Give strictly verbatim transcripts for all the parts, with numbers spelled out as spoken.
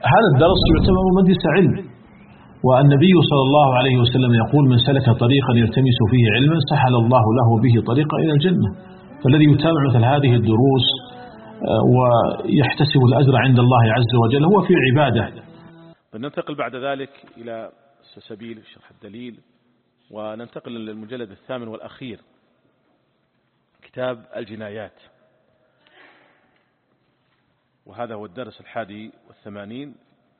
هذا الدرس يعتبر مجلس علم، والنبي صلى الله عليه وسلم يقول: من سلك طريقا يلتمس فيه علما سهل الله له به طريقا إلى الجنة. فالذي يتابع مثل هذه الدروس ويحتسب الأجر عند الله عز وجل هو في عبادة. ننتقل بعد ذلك إلى سبيل شرح الدليل، وننتقل للمجلد الثامن والأخير، كتاب الجنايات، وهذا هو الدرس الحادي والثمانين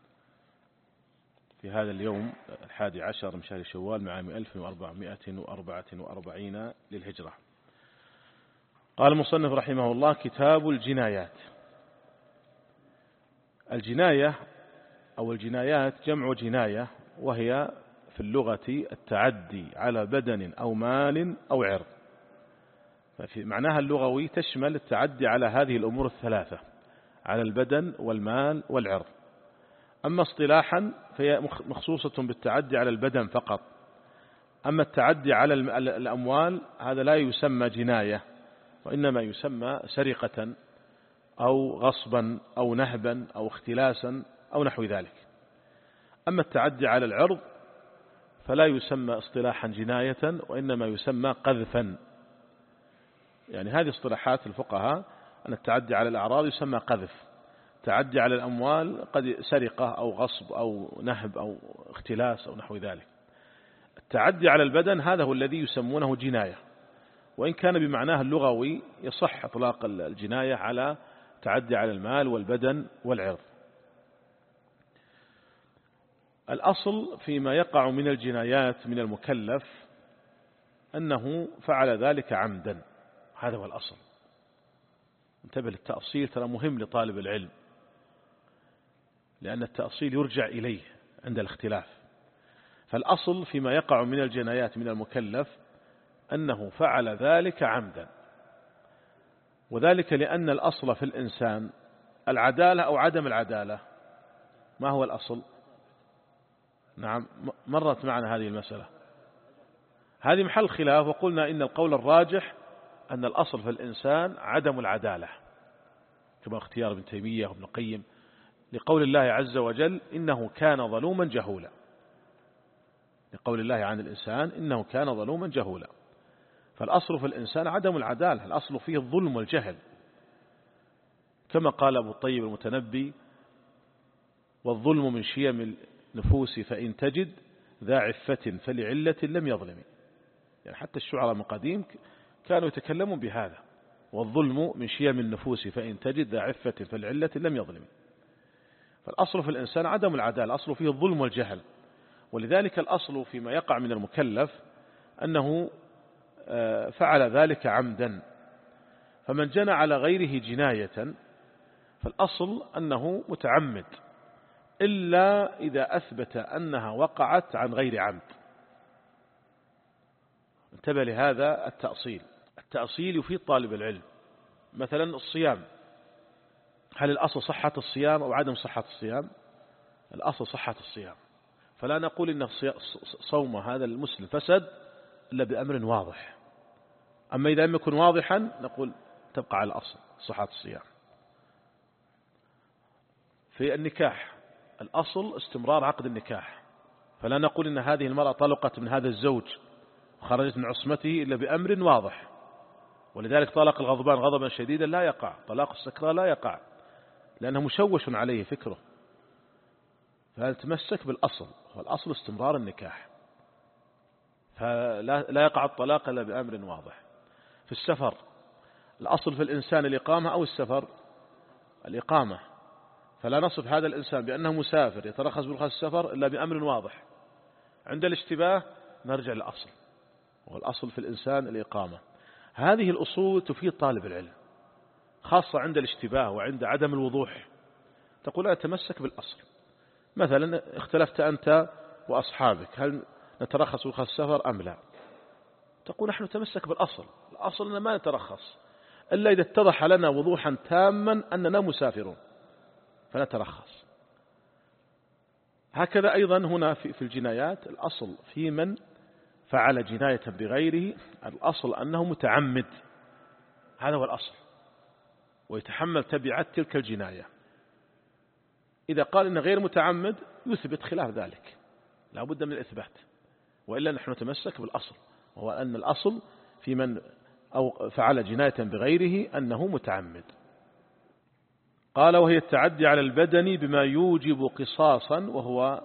في هذا اليوم الحادي عشر من شهر شوال من عام ألف وأربعمائة وأربعة وأربعين للهجرة. قال المصنف رحمه الله: كتاب الجنايات. الجناية أو الجنايات جمع جناية، وهي في اللغة التعدي على بدن أو مال أو عرض. ففي معناها اللغوي تشمل التعدي على هذه الأمور الثلاثة، على البدن والمال والعرض. أما اصطلاحا فهي مخصوصة بالتعدي على البدن فقط. أما التعدي على الأموال هذا لا يسمى جناية، وإنما يسمى سرقة أو غصبا أو نهبا أو اختلاسا أو نحو ذلك. أما التعدي على العرض فلا يسمى اصطلاحا جناية، وإنما يسمى قذفا. يعني هذه اصطلاحات الفقهاء، أن التعدي على الأعراض يسمى قذف، التعدي على الأموال قد سرقة أو غصب أو نهب أو اختلاس أو نحو ذلك. التعدي على البدن هذا هو الذي يسمونه جناية، وإن كان بمعناه اللغوي يصح إطلاق الجناية على تعدي على المال والبدن والعرض. الأصل فيما يقع من الجنايات من المكلف أنه فعل ذلك عمدا، هذا هو الأصل. انتبه للتأصيل، ترى مهم لطالب العلم، لأن التأصيل يرجع إليه عند الاختلاف. فالأصل فيما يقع من الجنايات من المكلف أنه فعل ذلك عمدا، وذلك لأن الأصل في الإنسان العدالة أو عدم العدالة. ما هو الأصل؟ نعم، مرت معنا هذه المسألة، هذه محل خلاف، وقلنا إن القول الراجح أن الأصل في الإنسان عدم العدالة، كما اختيار ابن تيمية وابن القيم لقول الله عز وجل: إنه كان ظلوما جهولا. لقول الله عن الإنسان: إنه كان ظلوما جهولا. فالأصل في الإنسان عدم العدالة، الأصل فيه الظلم والجهل، كما قال أبو الطيب المتنبي: والظلم من شيم النفوس فإن تجد ذا عفة فلعلة لم يظلم. يعني حتى الشعراء من قديم كانوا يتكلمون بهذا: والظلم من شيم النفوس فإن تجد ذا عفة فلعلة لم يظلم. فالأصل في الإنسان عدم العدالة، الأصل فيه الظلم والجهل، ولذلك الأصل فيما يقع من المكلف أنه فعل ذلك عمدا. فمن جنى على غيره جناية فالأصل أنه متعمد، إلا إذا أثبت أنها وقعت عن غير عمد. انتبه لهذا التأصيل، التأصيل يفيد طالب العلم. مثلا الصيام، هل الأصل صحة الصيام أو عدم صحة الصيام؟ الأصل صحة الصيام، فلا نقول إن صوم هذا المسلم فسد إلا بأمر واضح. أما إذا لم يكن واضحا نقول تبقى على الأصل صحة الصيام. في النكاح الأصل استمرار عقد النكاح، فلا نقول إن هذه المرأة طلقت من هذا الزوج وخرجت من عصمته إلا بأمر واضح. ولذلك طلاق الغضبان غضبا شديدا لا يقع، طلاق السكرى لا يقع، لأنه مشوش عليه فكره. فنتمسك بالأصل، والأصل استمرار النكاح، فلا لا يقع الطلاق إلا بأمر واضح. في السفر الأصل في الإنسان الإقامة أو السفر؟ الإقامة، فلا نصف هذا الإنسان بأنه مسافر يترخص برخص السفر إلا بأمر واضح. عند الاشتباه نرجع للأصل، والأصل في الإنسان الإقامة. هذه الأصول تفيد طالب العلم، خاصة عند الاشتباه وعند عدم الوضوح. تقول أنا أتمسك بالأصل. مثلا اختلفت أنت وأصحابك هل نترخص برخص السفر أم لا، تقول نحن نتمسك بالأصل، الأصل أننا ما نترخص إلا إذا اتضح لنا وضوحا تاما أننا مسافرون فنترخص. هكذا أيضا هنا في الجنايات الأصل في من فعل جناية بغيره الأصل أنه متعمد، هذا هو الأصل، ويتحمل تبعات تلك الجناية. إذا قال إن غير متعمد يثبت خلاف ذلك، لا بد من الإثبات، وإلا نحن نتمسك بالأصل، وهو أن الأصل في من أو فعل جناية بغيره أنه متعمد. قال وهي التعدي على البدن بما يوجب قصاصا، وهو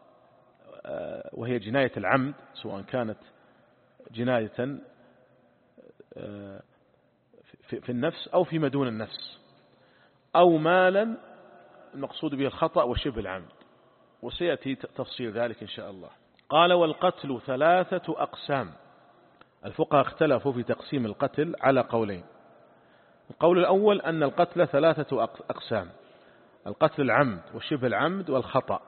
وهي جناية العمد، سواء كانت جناية في النفس أو فيما دون النفس، أو مالا المقصود به الخطأ وشبه العمد، وسيأتي تفصيل ذلك إن شاء الله. قال والقتل ثلاثة أقسام. الفقهاء اختلفوا في تقسيم القتل على قولين. القول الأول أن القتل ثلاثة أقسام: القتل العمد وشبه العمد والخطأ،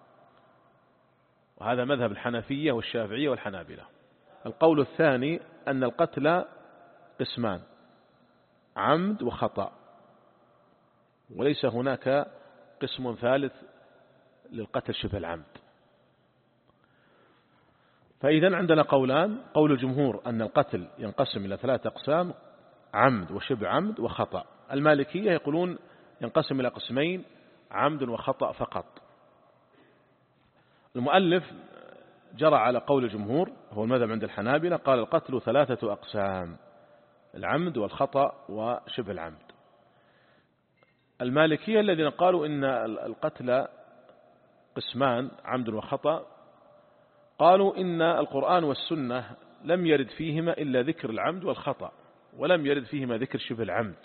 وهذا مذهب الحنفية والشافعية والحنابلة. القول الثاني أن القتل قسمان: عمد وخطأ، وليس هناك قسم ثالث للقتل شبه العمد. فإذا عندنا قولان: قول الجمهور أن القتل ينقسم إلى ثلاثة أقسام: عمد وشبه عمد وخطأ. المالكية يقولون ينقسم إلى قسمين: عمد وخطأ فقط. المؤلف جرى على قول الجمهور، هو المذهب عند الحنابلة، قال القتل ثلاثة أقسام: العمد والخطأ وشبه العمد. المالكية الذين قالوا إن القتل قسمان: عمد وخطأ، قالوا إن القرآن والسنة لم يرد فيهما إلا ذكر العمد والخطأ، ولم يرد فيهما ذكر شبه العمد.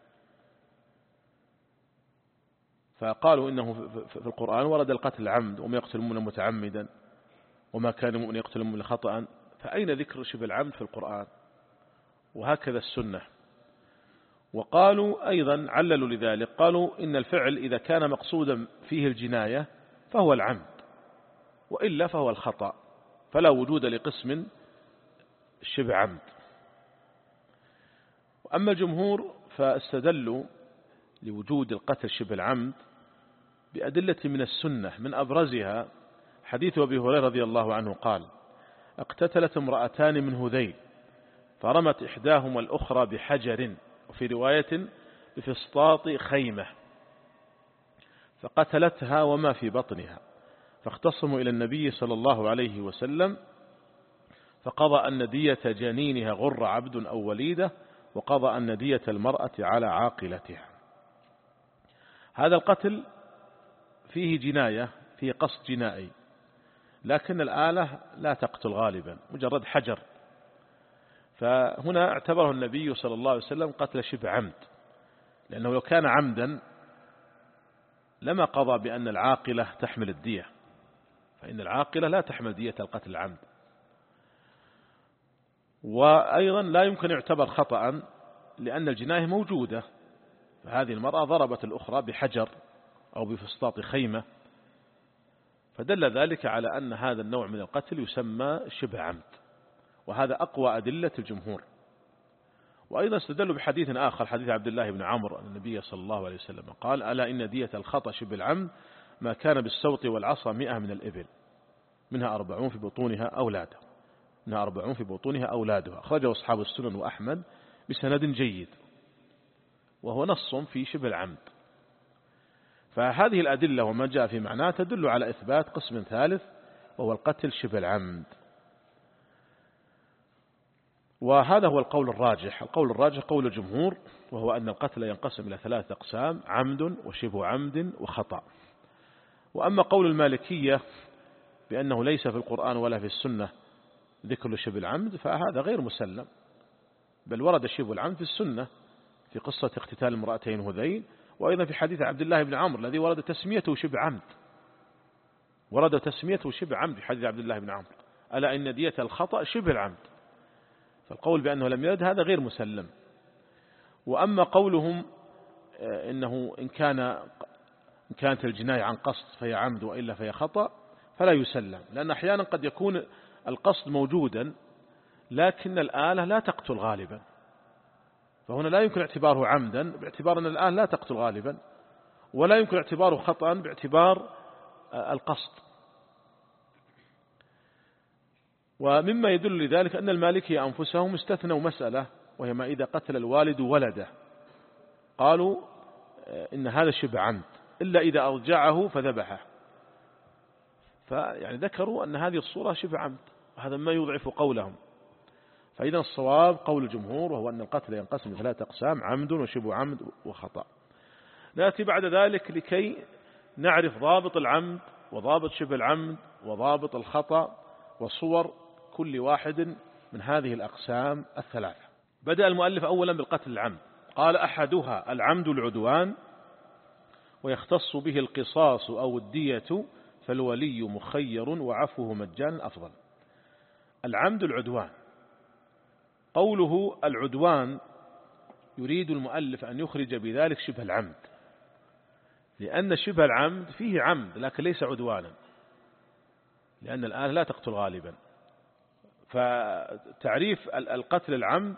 فقالوا إنه في القرآن ورد القتل العمد: وما يقتل المؤمن متعمدا وما كان المؤمن يقتل المؤمن خطأ، فأين ذكر شبه العمد في القرآن؟ وهكذا السنة. وقالوا أيضا عللوا لذلك، قالوا إن الفعل إذا كان مقصودا فيه الجناية فهو العمد، وإلا فهو الخطأ، فلا وجود لقسم شبه عمد. أما الجمهور فاستدلوا لوجود القتل شبه العمد بأدلة من السنة، من أبرزها حديث أبي هريرة رضي الله عنه قال: اقتتلت امرأتان من هذيل فرمت إحداهما الأخرى بحجر، وفي رواية بفسطاط خيمة، فقتلتها وما في بطنها، فاختصموا إلى النبي صلى الله عليه وسلم، فقضى أن دية جنينها غر عبد أو وليدة، وقضى أن دية المرأة على عاقلتها. هذا القتل فيه جناية، فيه قصد جنائي، لكن الآلة لا تقتل غالبا، مجرد حجر، فهنا اعتبره النبي صلى الله عليه وسلم قتل شبه عمد، لأنه لو كان عمدا لما قضى بأن العاقلة تحمل الدية، فإن العاقلة لا تحمل دية القتل العمد. وأيضا لا يمكن يعتبر خطأ لأن الجناية موجودة، فهذه المرأة ضربت الأخرى بحجر أو بفسطاط خيمة، فدل ذلك على أن هذا النوع من القتل يسمى شبه عمد، وهذا أقوى أدلة الجمهور. وأيضا استدلوا بحديث آخر، حديث عبد الله بن عمرو أن النبي صلى الله عليه وسلم قال: ألا إن دية الخطأ شبه العمد ما كان بالسوط والعصا مئة من الإبل، منها أربعون في بطونها أولادها منها أربعون في بطونها أولادها أخرجه أصحاب السنن وأحمد بسند جيد، وهو نص في شبه العمد. فهذه الأدلة وما جاء في معناه تدل على إثبات قسم ثالث، وهو القتل شبه العمد. وهذا هو القول الراجح. القول الراجح قول الجمهور، وهو أن القتل ينقسم إلى ثلاثة أقسام: عمد وشبه عمد وخطأ. وأما قول المالكية بأنه ليس في القرآن ولا في السنة ذكر شبه العمد، فهذا غير مسلم، بل ورد شبه العمد في السنة في قصة اقتتال المرأتين هذيل، وأيضا في حديث عبد الله بن عمرو الذي ورد تسميته شبه عمد، ورد تسميته شبه عمد في حديث عبد الله بن عمرو: ألا إن دية الخطأ شبه العمد. فالقول بأنه لم يرد هذا غير مسلم. وأما قولهم إنه إن كان إن كانت الجناية عن قصد فهي عمد وإلا فهي خطأ، فلا يسلم، لأن أحيانا قد يكون القصد موجودا لكن الآلة لا تقتل غالبا، فهنا لا يمكن اعتباره عمدا باعتبار أن الآلة لا تقتل غالبا، ولا يمكن اعتباره خطأ باعتبار القصد. ومما يدل لذلك أن المالكية أنفسهم استثنوا مسألة، وهي ما إذا قتل الوالد ولده، قالوا إن هذا شبه عمد، إلا إذا أرجعه فذبحه. فيعني ذكروا أن هذه الصورة شبه عمد، وهذا ما يضعف قولهم. فإذا الصواب قول الجمهور، وهو أن القتل ينقسم ثلاثة أقسام: عمد وشبه عمد وخطأ. نأتي بعد ذلك لكي نعرف ضابط العمد وضابط شبه العمد وضابط الخطأ وصور كل واحد من هذه الأقسام الثلاثة. بدأ المؤلف أولا بالقتل العمد، قال: أحدها العمد العدوان، ويختص به القصاص أو الدية، فالولي مخير وعفوه مجانا أفضل. العمد العدوان، قوله العدوان يريد المؤلف أن يخرج بذلك شبه العمد، لأن شبه العمد فيه عمد لكن ليس عدوانا، لأن الآن لا تقتل غالبا. فتعريف القتل العمد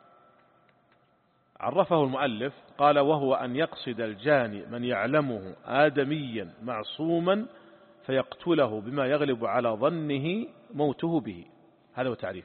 عرفه المؤلف، قال: وهو أن يقصد الجاني من يعلمه آدميا معصوما فيقتله بما يغلب على ظنه موته به. هذا هو تعريفه.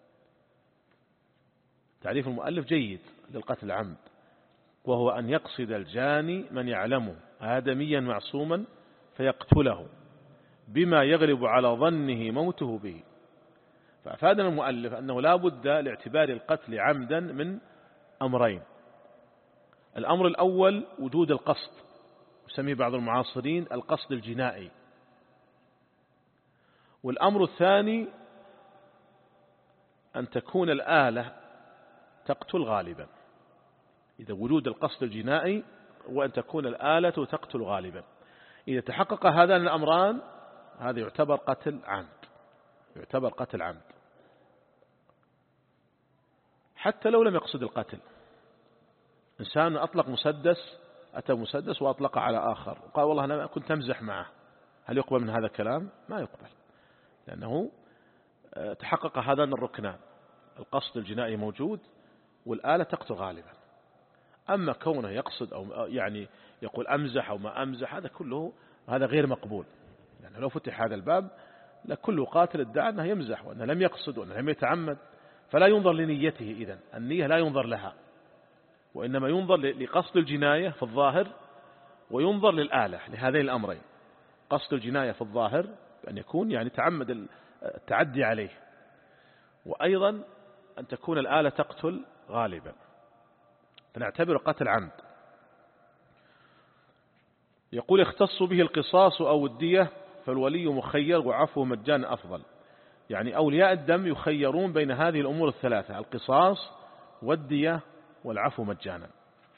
تعريف المؤلف جيد للقتل العمد، وهو أن يقصد الجاني من يعلمه آدميا معصوما فيقتله بما يغلب على ظنه موته به. فأفادنا المؤلف أنه لا بد لاعتبار القتل عمدا من أمرين: الأمر الأول وجود القصد، يسميه بعض المعاصرين القصد الجنائي. والأمر الثاني أن تكون الآلة تقتل غالبا. إذا وجود القصد الجنائي وأن تكون الآلة تقتل غالبا، إذا تحقق هذان الأمران هذا يعتبر قتل عمد، يعتبر قتل عمد حتى لو لم يقصد القتل. إنسان أطلق مسدس، أتى مسدس وأطلق على آخر وقال: والله أنا كنت أمزح معه، هل يقبل من هذا الكلام؟ ما يقبل، لأنه تحقق هذان الركنان: القصد الجنائي موجود والآلة تقتل غالبا. أما كونه يقصد أو يعني يقول أمزح أو ما أمزح، هذا كله هذا غير مقبول. يعني لو فتح هذا الباب لكل قاتل ادعى أنه يمزح وأنه لم يقصد وأنه لم يتعمد، فلا ينظر لنيته. إذن النية لا ينظر لها، وإنما ينظر لقصد الجناية في الظاهر، وينظر للآلة، لهذين الأمرين: قصد الجناية في الظاهر بأن يكون يعني تعمد التعدي عليه، وأيضا أن تكون الآلة تقتل غالبا، فنعتبر قتل عمد. يقول: يختص به القصاص أو الدية، فالولي مخير وعفو مجانا أفضل. يعني أولياء الدم يخيرون بين هذه الأمور الثلاثة: القصاص والدية والعفو مجانا.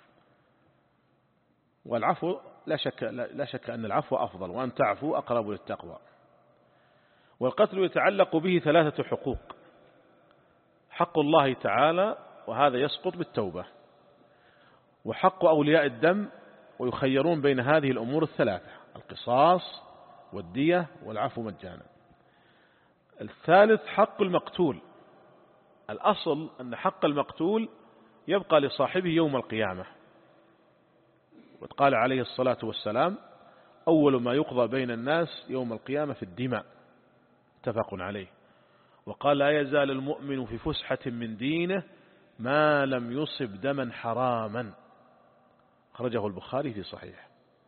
والعفو لا شك, لا شك أن العفو أفضل، وأن تعفو أقرب للتقوى. والقتل يتعلق به ثلاثة حقوق: حق الله تعالى، وهذا يسقط بالتوبة، وحق أولياء الدم، ويخيرون بين هذه الأمور الثلاثة: القصاص والدية والعفو مجانا. الثالث حق المقتول. الأصل أن حق المقتول يبقى لصاحبه يوم القيامة، وقال عليه الصلاة والسلام: أول ما يقضى بين الناس يوم القيامة في الدماء، اتفق عليه. وقال: لا يزال المؤمن في فسحة من دينه ما لم يصب دما حراما، خرجه البخاري في صحيح.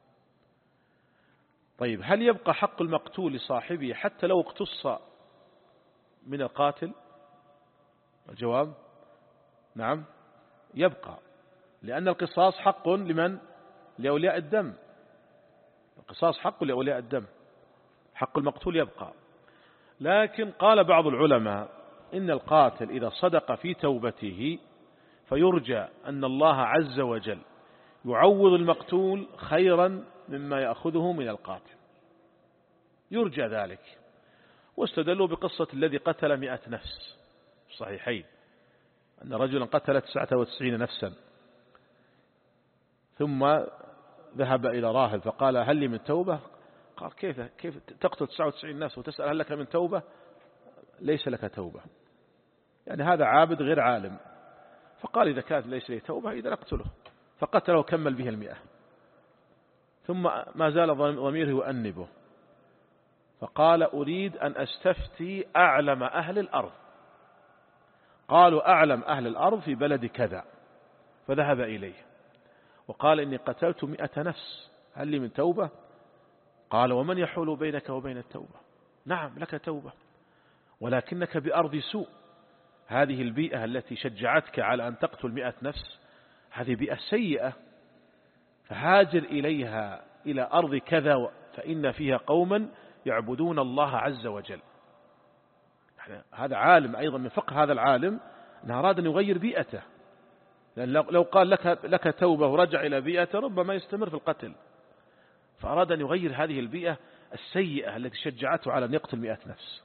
طيب، هل يبقى حق المقتول لصاحبه حتى لو اقتص من القاتل؟ الجواب: نعم يبقى، لأن القصاص حق لمن؟ لأولياء الدم. القصاص حق لأولياء الدم، حق المقتول يبقى. لكن قال بعض العلماء إن القاتل إذا صدق في توبته فيرجى أن الله عز وجل يعوض المقتول خيرا مما يأخذه من القاتل، يرجى ذلك. واستدلوا بقصة الذي قتل مئة نفس صحيحين، أن رجلا قتل تسعة وتسعين نفسا، ثم ذهب إلى راهب فقال: هل لي من توبة؟ قال: كيف كيف تقتل تسعة وتسعين نفس وتسأل هل لك من توبة؟ ليس لك توبة. يعني هذا عابد غير عالم. فقال: إذا كانت ليس لي توبة إذا أقتله. فقتله وكمل به المئة، ثم ما زال ضميره يؤنبه، فقال: أريد أن أستفتي أعلم أهل الأرض. قالوا: أعلم أهل الأرض في بلد كذا. فذهب إليه وقال: إني قتلت مئة نفس هل لي من توبة؟ قال ومن يحول بينك وبين التوبة؟ نعم لك توبة، ولكنك بأرض سوء. هذه البيئة التي شجعتك على أن تقتل مئة نفس هذه بيئة سيئة، فهاجر إليها إلى أرض كذا فإن فيها قوما يعبدون الله عز وجل. هذا عالم أيضا من فقه هذا العالم أنه أراد أن يغير بيئته، لأن لو قال لك, لك توبة ورجع إلى بيئته ربما يستمر في القتل، فأراد أن يغير هذه البيئة السيئة التي شجعته على أن يقتل مئة نفس.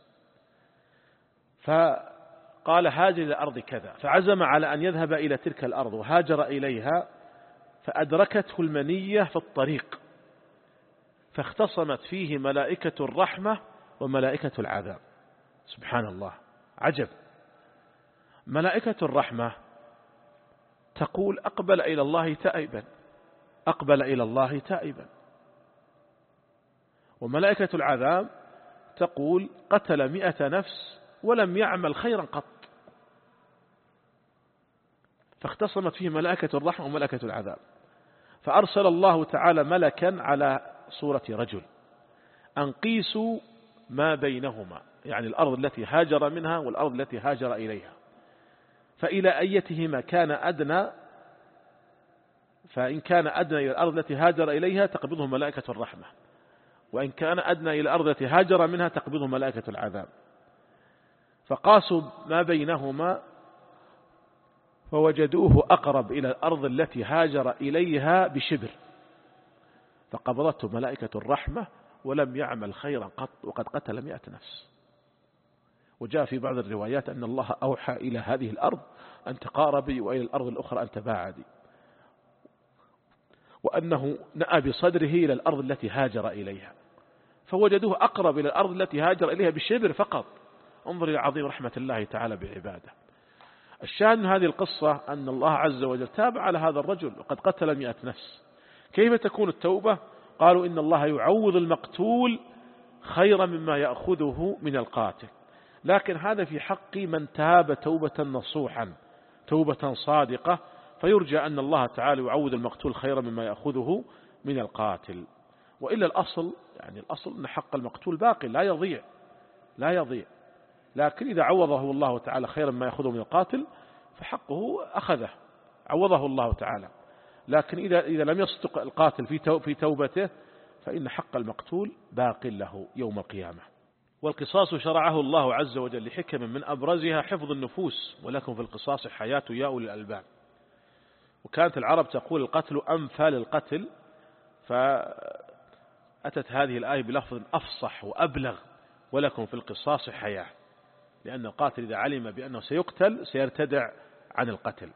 فقال هاجر إلى أرض كذا، فعزم على أن يذهب إلى تلك الأرض وهاجر إليها، فأدركته المنية في الطريق، فاختصمت فيه ملائكة الرحمة وملائكة العذاب. سبحان الله، عجب. ملائكة الرحمة تقول أقبل إلى الله تائبا، أقبل إلى الله تائبا. وملائكة العذاب تقول قتل مئة نفس ولم يعمل خيرا قط. فاختصمت فيه ملائكة الرحمة وملائكة العذاب، فأرسل الله تعالى ملكا على صورة رجل أن قيسوا ما بينهما، يعني الأرض التي هاجر منها والأرض التي هاجر إليها، فإلى أيتهما كان أدنى، فإن كان أدنى إلى الأرض التي هاجر إليها تقبضه ملائكة الرحمة، وإن كان أدنى إلى الأرض التي هاجر منها تقبضه ملائكة العذاب. فقاسوا ما بينهما فوجدوه أقرب إلى الأرض التي هاجر إليها بشبر، فقبضته ملائكة الرحمة ولم يعمل خيرا قط، وقد قتل مئة نفس. وجاء في بعض الروايات أن الله أوحى إلى هذه الأرض أن تقاربي وإلى الأرض الأخرى أن تباعدي، وأنه نأى بصدره إلى الأرض التي هاجر إليها، فوجدوه أقرب إلى الأرض التي هاجر إليها بشبر فقط. انظر إلى عظيم رحمة الله تعالى بعباده. الشاهد من هذه القصة أن الله عز وجل تاب على هذا الرجل وقد قتل مئة نفس. كيف تكون التوبة؟ قالوا إن الله يعوض المقتول خيرا مما يأخذه من القاتل، لكن هذا في حق من تاب توبة نصوحا، توبة صادقة، فيرجى أن الله تعالى يعوض المقتول خيرا مما يأخذه من القاتل. وإلا الأصل يعني الأصل أن حق المقتول باقي لا يضيع لا يضيع، لكن إذا عوضه الله تعالى خيرا ما يأخذه من القاتل فحقه أخذه، عوضه الله تعالى. لكن إذا إذا لم يصدق القاتل في في توبته فإن حق المقتول باق له يوم القيامة. والقصاص شرعه الله عز وجل لحكم من أبرزها حفظ النفوس، ولكم في القصاص حياة يا أولي الألباب. وكانت العرب تقول القتل أمثال القتل، فأتت هذه الآية بلفظ أفصح وأبلغ، ولكم في القصاص حياة، لأن القاتل إذا علم بأنه سيقتل سيرتدع عن القتل.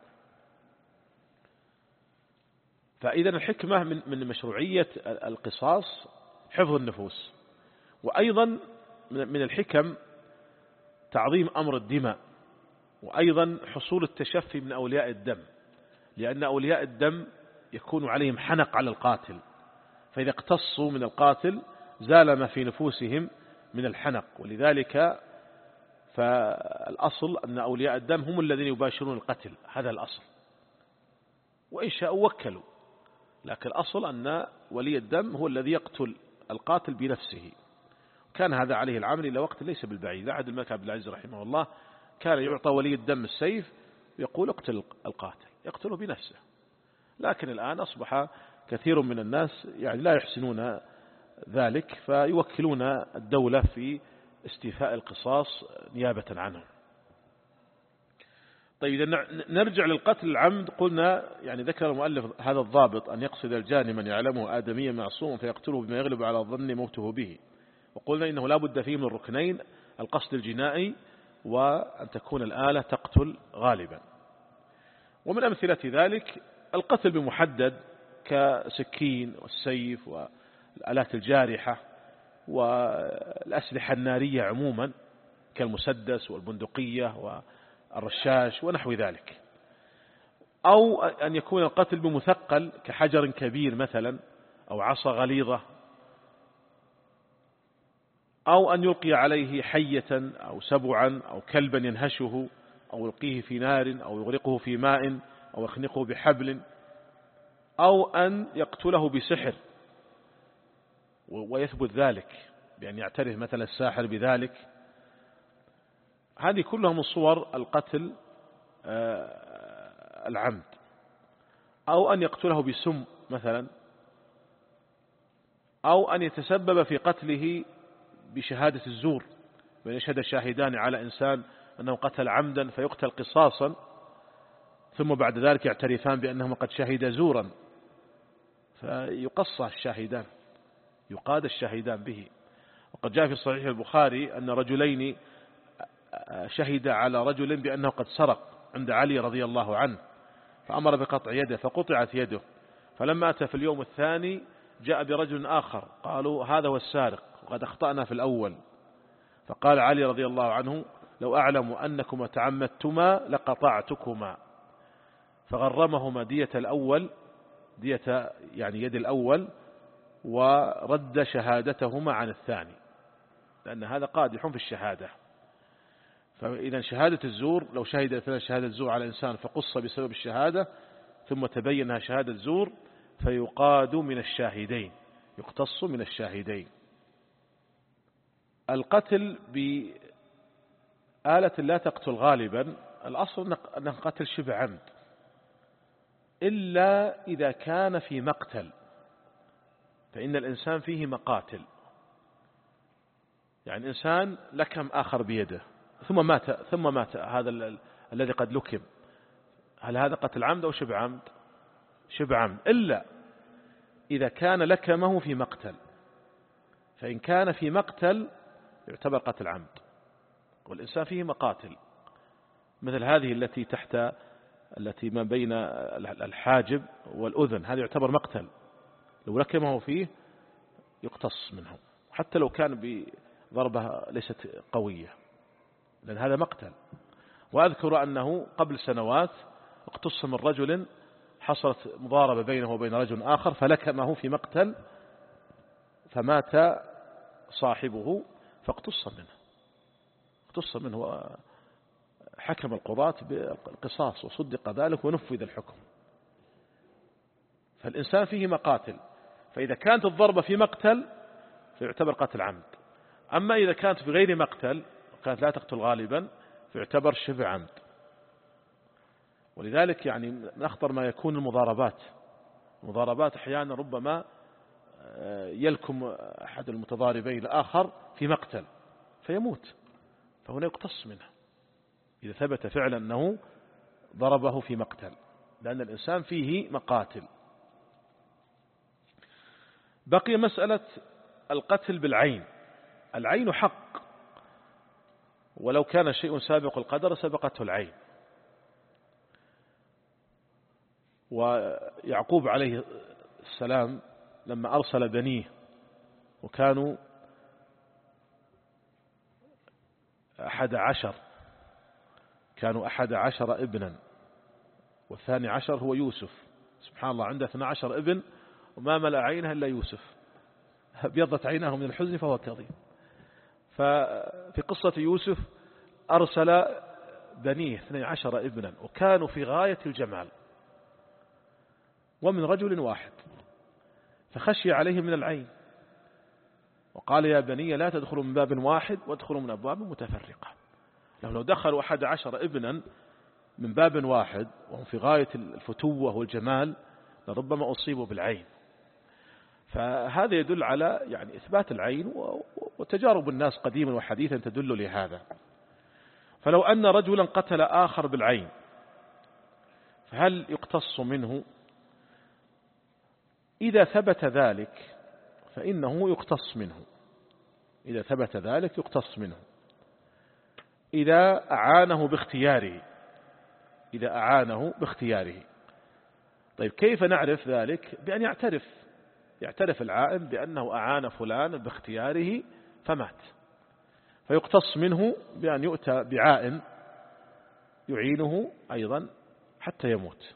فإذا الحكمة من من مشروعية القصاص حفظ النفوس. وأيضا من الحكم تعظيم أمر الدماء، وأيضا حصول التشفي من أولياء الدم، لأن أولياء الدم يكون عليهم حنق على القاتل، فإذا اقتصوا من القاتل زال ما في نفوسهم من الحنق. ولذلك فالأصل أن أولياء الدم هم الذين يباشرون القتل، هذا الأصل، وإن شاءوا وكلوا، لكن الأصل أن ولي الدم هو الذي يقتل القاتل بنفسه. كان هذا عليه العمل إلى وقت ليس بالبعيد. عهد الملك عبد العزيز رحمه الله كان يعطى ولي الدم السيف ويقول اقتل القاتل، يقتله بنفسه. لكن الآن أصبح كثير من الناس يعني لا يحسنون ذلك، فيوكلون الدولة في استيفاء القصاص نيابة عنهم. طيب إذا نرجع للقتل العمد، قلنا يعني ذكر المؤلف هذا الضابط أن يقصد الجاني من يعلمه آدميا معصوم فيقتله بما يغلب على الظن موته به. وقلنا إنه لا بد فيه من الركنين، القصد الجنائي وأن تكون الآلة تقتل غالبا. ومن أمثلة ذلك القتل بمحدد كسكين والسيف والآلات الجارحة والأسلحة النارية عموما كالمسدس والبندقية والرشاش ونحو ذلك. أو أن يكون القتل بمثقل كحجر كبير مثلا أو عصا غليظة، أو أن يلقي عليه حية أو سبعا أو كلبا ينهشه، أو يلقيه في نار أو يغرقه في ماء أو يخنقه بحبل، أو أن يقتله بسحر ويثبت ذلك بأن يعترف مثل الساحر بذلك. هذه كلها من صور القتل العمد. أو أن يقتله بسم مثلا، أو أن يتسبب في قتله بشهادة الزور، بأن يشهد الشاهدان على إنسان أنه قتل عمدا فيقتل قصاصا، ثم بعد ذلك يعترفان بأنهما قد شهد زورا فيقصى الشاهدان، يقاد الشاهدان به. وقد جاء في صحيح البخاري أن رجلين شهد على رجل بأنه قد سرق عند علي رضي الله عنه، فأمر بقطع يده فقطعت يده، فلما أتى في اليوم الثاني جاء برجل آخر قالوا هذا هو السارق وقد أخطأنا في الأول، فقال علي رضي الله عنه لو أعلم أنكما تعمدتما لقطعتكما، فغرمهما دية الأول، دية يعني يد الأول، ورد شهادتهما عن الثاني، لأن هذا قادح في الشهادة. فإذا شهادة الزور لو شهد ثلاث شهادة زور على إنسان فقص بسبب الشهادة ثم تبينها شهادة زور فيقاد من الشاهدين، يقتص من الشاهدين. القتل بآلة لا تقتل غالبا الأصل أنه قتل شبه عمد، إلا إذا كان في مقتل، فإن الإنسان فيه مقاتل، يعني إنسان لكم آخر بيده ثم مات ثم مات هذا ال الذي قد لكم، هل هذا قتل عمد أو شبه عمد؟ شبه عمد، إلا إذا كان لكمه في مقتل، فإن كان في مقتل يعتبر قتل عمد. والإنسان فيه مقاتل مثل هذه التي تحت التي ما بين الحاجب والأذن، هذا يعتبر مقتل، لو لكمه فيه يقتص منه حتى لو كان بضربة ليست قوية، لأن هذا مقتل. وأذكر أنه قبل سنوات اقتص من رجل حصلت مضاربة بينه وبين رجل آخر فلكمه في مقتل فمات صاحبه فاقتص منه، اقتص منه حكم القضاة بالقصاص وصدق ذلك ونفذ الحكم. فالإنسان فيه مقاتل، فإذا كانت الضربة في مقتل فيعتبر قتل عمد، أما إذا كانت في غير مقتل كانت لا تقتل غالبا فيعتبر شبه عمد. ولذلك يعني من أخطر ما يكون المضاربات، المضاربات أحيانا ربما يلكم أحد المتضاربين الآخر في مقتل فيموت، فهنا يقتص منه إذا ثبت فعلا أنه ضربه في مقتل، لأن الإنسان فيه مقاتل. بقي مسألة القتل بالعين. العين حق، ولو كان شيء سابق القدر سبقته العين. ويعقوب عليه السلام لما أرسل بنيه وكانوا أحد عشر كانوا أحد عشر ابنا، والثاني عشر هو يوسف، سبحان الله عنده اثنى عشر ابن وما ملأ عينها إلا يوسف، ابيضت عيناه من الحزن فهو كظيم. ففي قصة يوسف أرسل بنيه اثني عشر ابنا وكانوا في غاية الجمال ومن رجل واحد، فخشي عليه من العين وقال يا بني لا تدخلوا من باب واحد وادخلوا من أبواب متفرقة. لو دخلوا أحد عشر ابنا من باب واحد وهم في غاية الفتوة والجمال لربما أصيبوا بالعين. فهذا يدل على يعني إثبات العين، وتجارب الناس قديما وحديثا تدل لهذا. فلو أن رجلا قتل آخر بالعين فهل يقتص منه؟ إذا ثبت ذلك فإنه يقتص منه، إذا ثبت ذلك يقتص منه إذا أعانه باختياره، إذا أعانه باختياره. طيب كيف نعرف ذلك؟ بأن يعترف يعترف العائن بأنه أعان فلان باختياره فمات، فيقتص منه بأن يؤتى بعائن يعينه أيضا حتى يموت.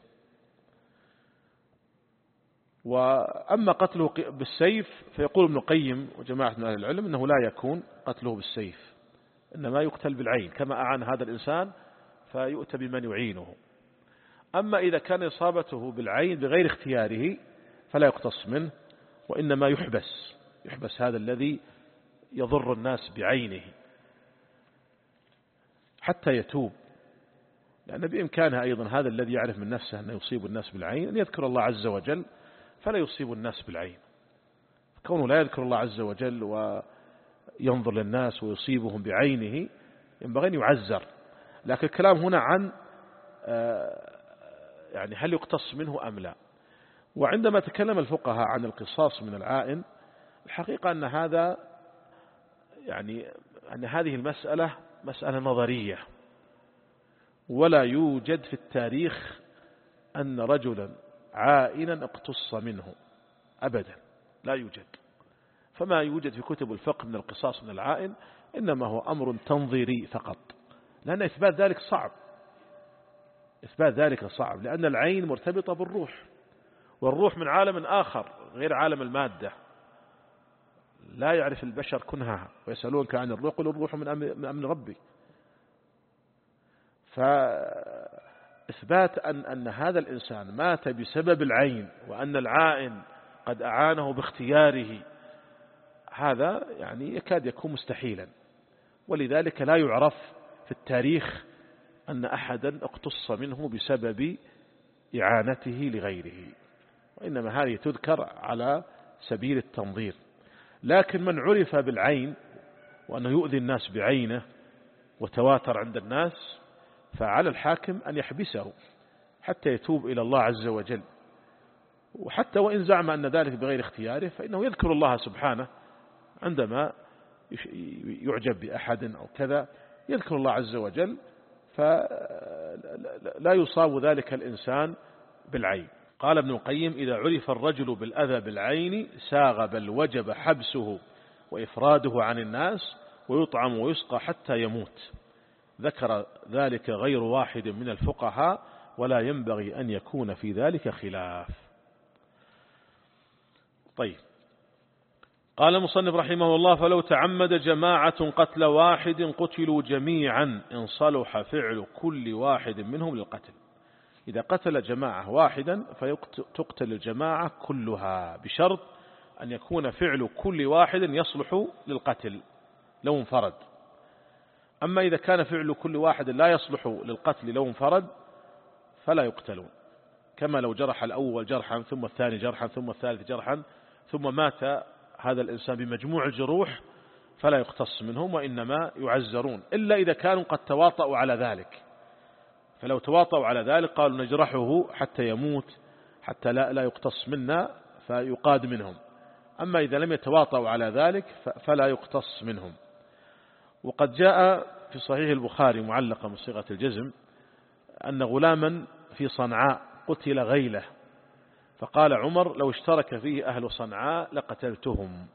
وأما قتله بالسيف فيقول ابن القيم وجماعة من أهل العلم أنه لا يكون قتله بالسيف، إنما يقتل بالعين كما أعان هذا الإنسان فيؤتى بمن يعينه. أما إذا كان إصابته بالعين بغير اختياره فلا يقتص منه، وإنما يحبس يحبس هذا الذي يضر الناس بعينه حتى يتوب، لأن بإمكانها أيضا هذا الذي يعرف من نفسه أنه يصيب الناس بالعين أن يذكر الله عز وجل فلا يصيب الناس بالعين. كونه لا يذكر الله عز وجل وينظر للناس ويصيبهم بعينه ينبغي أن يعزر. لكن الكلام هنا عن يعني هل يقتص منه أم لا. وعندما تكلم الفقهاء عن القصاص من العائن الحقيقة أن هذا يعني أن هذه المسألة مسألة نظرية، ولا يوجد في التاريخ أن رجلا عائنا اقتص منه أبدا، لا يوجد. فما يوجد في كتب الفقه من القصاص من العائن إنما هو أمر تنظيري فقط، لأن إثبات ذلك صعب، إثبات ذلك صعب، لأن العين مرتبطة بالروح، والروح من عالم آخر غير عالم المادة، لا يعرف البشر كنهها، ويسألونك عن الروح قل الروح من أمر ربي. فإثبات أن, أن هذا الإنسان مات بسبب العين وأن العائن قد أعانه باختياره هذا يعني يكاد يكون مستحيلا، ولذلك لا يعرف في التاريخ أن أحدا اقتص منه بسبب إعانته لغيره، وإنما هذه تذكر على سبيل التنظير. لكن من عرف بالعين وأنه يؤذي الناس بعينه وتواتر عند الناس فعلى الحاكم أن يحبسه حتى يتوب إلى الله عز وجل، وحتى وإن زعم أن ذلك بغير اختياره فإنه يذكر الله سبحانه عندما يعجب بأحد أو كذا، يذكر الله عز وجل فلا يصاب ذلك الإنسان بالعين. قال ابن القيم إذا عرف الرجل بالأذى بالعين ساغ بل وجب حبسه وإفراده عن الناس ويطعم ويسقى حتى يموت. ذكر ذلك غير واحد من الفقهاء ولا ينبغي أن يكون في ذلك خلاف. طيب، قال المصنف رحمه الله فلو تعمد جماعة قتل واحد قتلوا جميعا إن صلح فعل كل واحد منهم للقتل. إذا قتل جماعة واحدا فتقتل الجماعة كلها بشرط أن يكون فعل كل واحد يصلح للقتل لو انفرد. أما إذا كان فعل كل واحد لا يصلح للقتل لو انفرد فلا يقتلون، كما لو جرح الأول جرحا ثم الثاني جرحا ثم الثالث جرحا ثم مات هذا الإنسان بمجموع الجروح فلا يقتص منهم وإنما يعزرون، إلا إذا كانوا قد تواطؤوا على ذلك. فلو تواطؤوا على ذلك قالوا نجرحه حتى يموت حتى لا, لا يقتص منا فيقاد منهم. أما إذا لم يتواطؤوا على ذلك فلا يقتص منهم. وقد جاء في صحيح البخاري معلقة من صيغة الجزم أن غلاما في صنعاء قتل غيله، فقال عمر لو اشترك فيه أهل صنعاء لقتلتهم.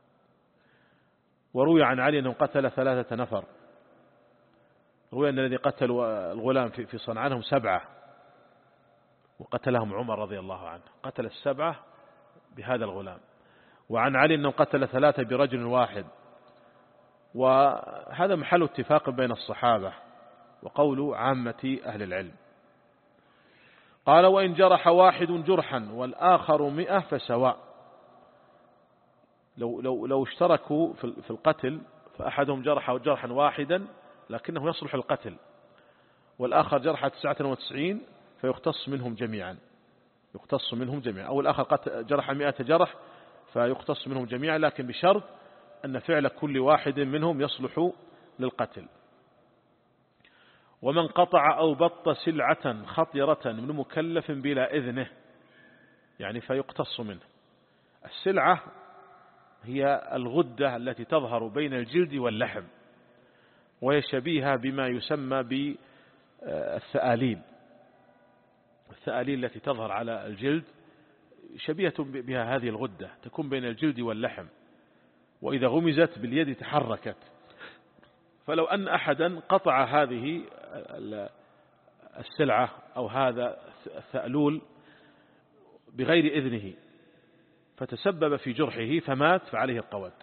وروي عن علي أنه قتل ثلاثة نفر، روي أن الذي قتلوا الغلام في صنعاء هم سبعة وقتلهم عمر رضي الله عنه، قتل السبعة بهذا الغلام. وعن علي أنه قتل ثلاثة برجل واحد، وهذا محل اتفاق بين الصحابة وقول عامة أهل العلم. قال وإن جرح واحد جرحا والآخر مئة فسواء. لو, لو, لو اشتركوا في القتل فأحدهم جرح جرحا واحدا لكنه يصلح القتل، والآخر جرح تسعة وتسعين فيختص منهم جميعا، يختص منهم جميعا. أو الآخر جرح مئة جرح فيختص منهم جميعا، لكن بشرط أن فعل كل واحد منهم يصلح للقتل. ومن قطع أو بط سلعة خطيرة من مكلف بلا إذنه يعني فيقتص منه. السلعة هي الغدة التي تظهر بين الجلد واللحم، وهي شبيهة بما يسمى بالثآليل. الثآليل التي تظهر على الجلد شبيهة بها هذه الغدة، تكون بين الجلد واللحم، وإذا غمزت باليد تحركت. فلو أن أحدا قطع هذه السلعة أو هذا الثألول بغير إذنه فتسبب في جرحه فمات فعليه القود.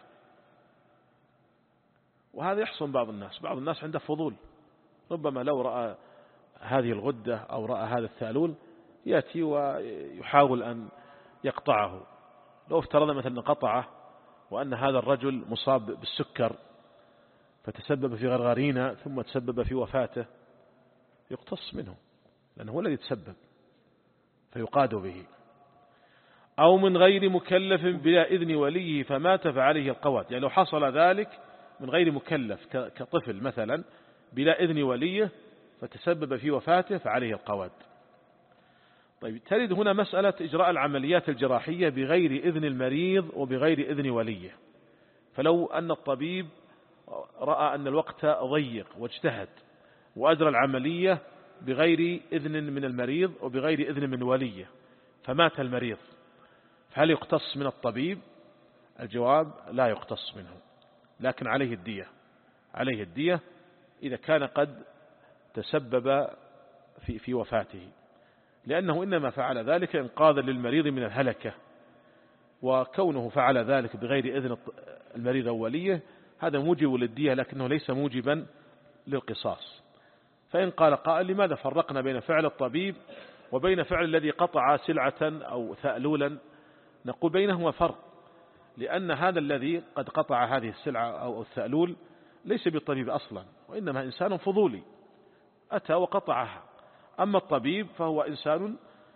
وهذا يحصل بعض الناس، بعض الناس عنده فضول، ربما لو رأى هذه الغدة أو رأى هذا الثألول يأتي ويحاول أن يقطعه. لو افترض مثلا قطعه وأن هذا الرجل مصاب بالسكر فتسبب في غرغرينة ثم تسبب في وفاته، يقتص منه لأنه هو الذي تسبب فيقاد به. أو من غير مكلف بلا إذن وليه فمات فعليه القواد، يعني لو حصل ذلك من غير مكلف كطفل مثلا بلا إذن وليه فتسبب في وفاته فعليه القواد. طيب ترد هنا مسألة إجراء العمليات الجراحية بغير إذن المريض وبغير إذن وليه. فلو أن الطبيب رأى أن الوقت ضيق واجتهد وأجرى العملية بغير إذن من المريض وبغير إذن من وليه فمات المريض، فهل يقتص من الطبيب؟ الجواب لا يقتص منه، لكن عليه الدية، عليه الدية إذا كان قد تسبب في في وفاته، لأنه إنما فعل ذلك إنقاذا للمريض من الهلكة، وكونه فعل ذلك بغير إذن المريض أو وليه هذا موجب للدية لكنه ليس موجبا للقصاص. فإن قال قائل لماذا فرقنا بين فعل الطبيب وبين فعل الذي قطع سلعة أو ثألولا؟ نقول بينهما فرق، لأن هذا الذي قد قطع هذه السلعة أو الثألول ليس بالطبيب أصلا، وإنما إنسان فضولي أتى وقطعها. أما الطبيب فهو إنسان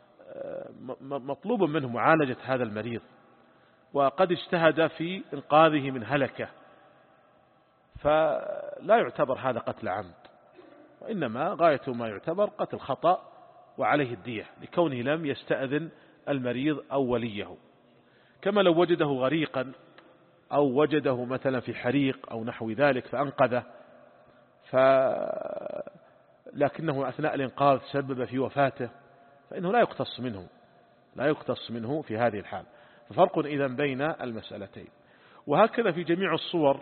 مطلوب منه معالجة هذا المريض وقد اجتهد في إنقاذه من هلكة، فلا يعتبر هذا قتل عمد، وإنما غاية ما يعتبر قتل خطأ وعليه الدية لكونه لم يستأذن المريض أو وليه. كما لو وجده غريقا أو وجده مثلا في حريق أو نحو ذلك فأنقذه ف... لكنه أثناء الإنقاذ سبب في وفاته فإنه لا يقتص منه، لا يقتص منه في هذه الحال. ففرق إذن بين المسألتين. وهكذا في جميع الصور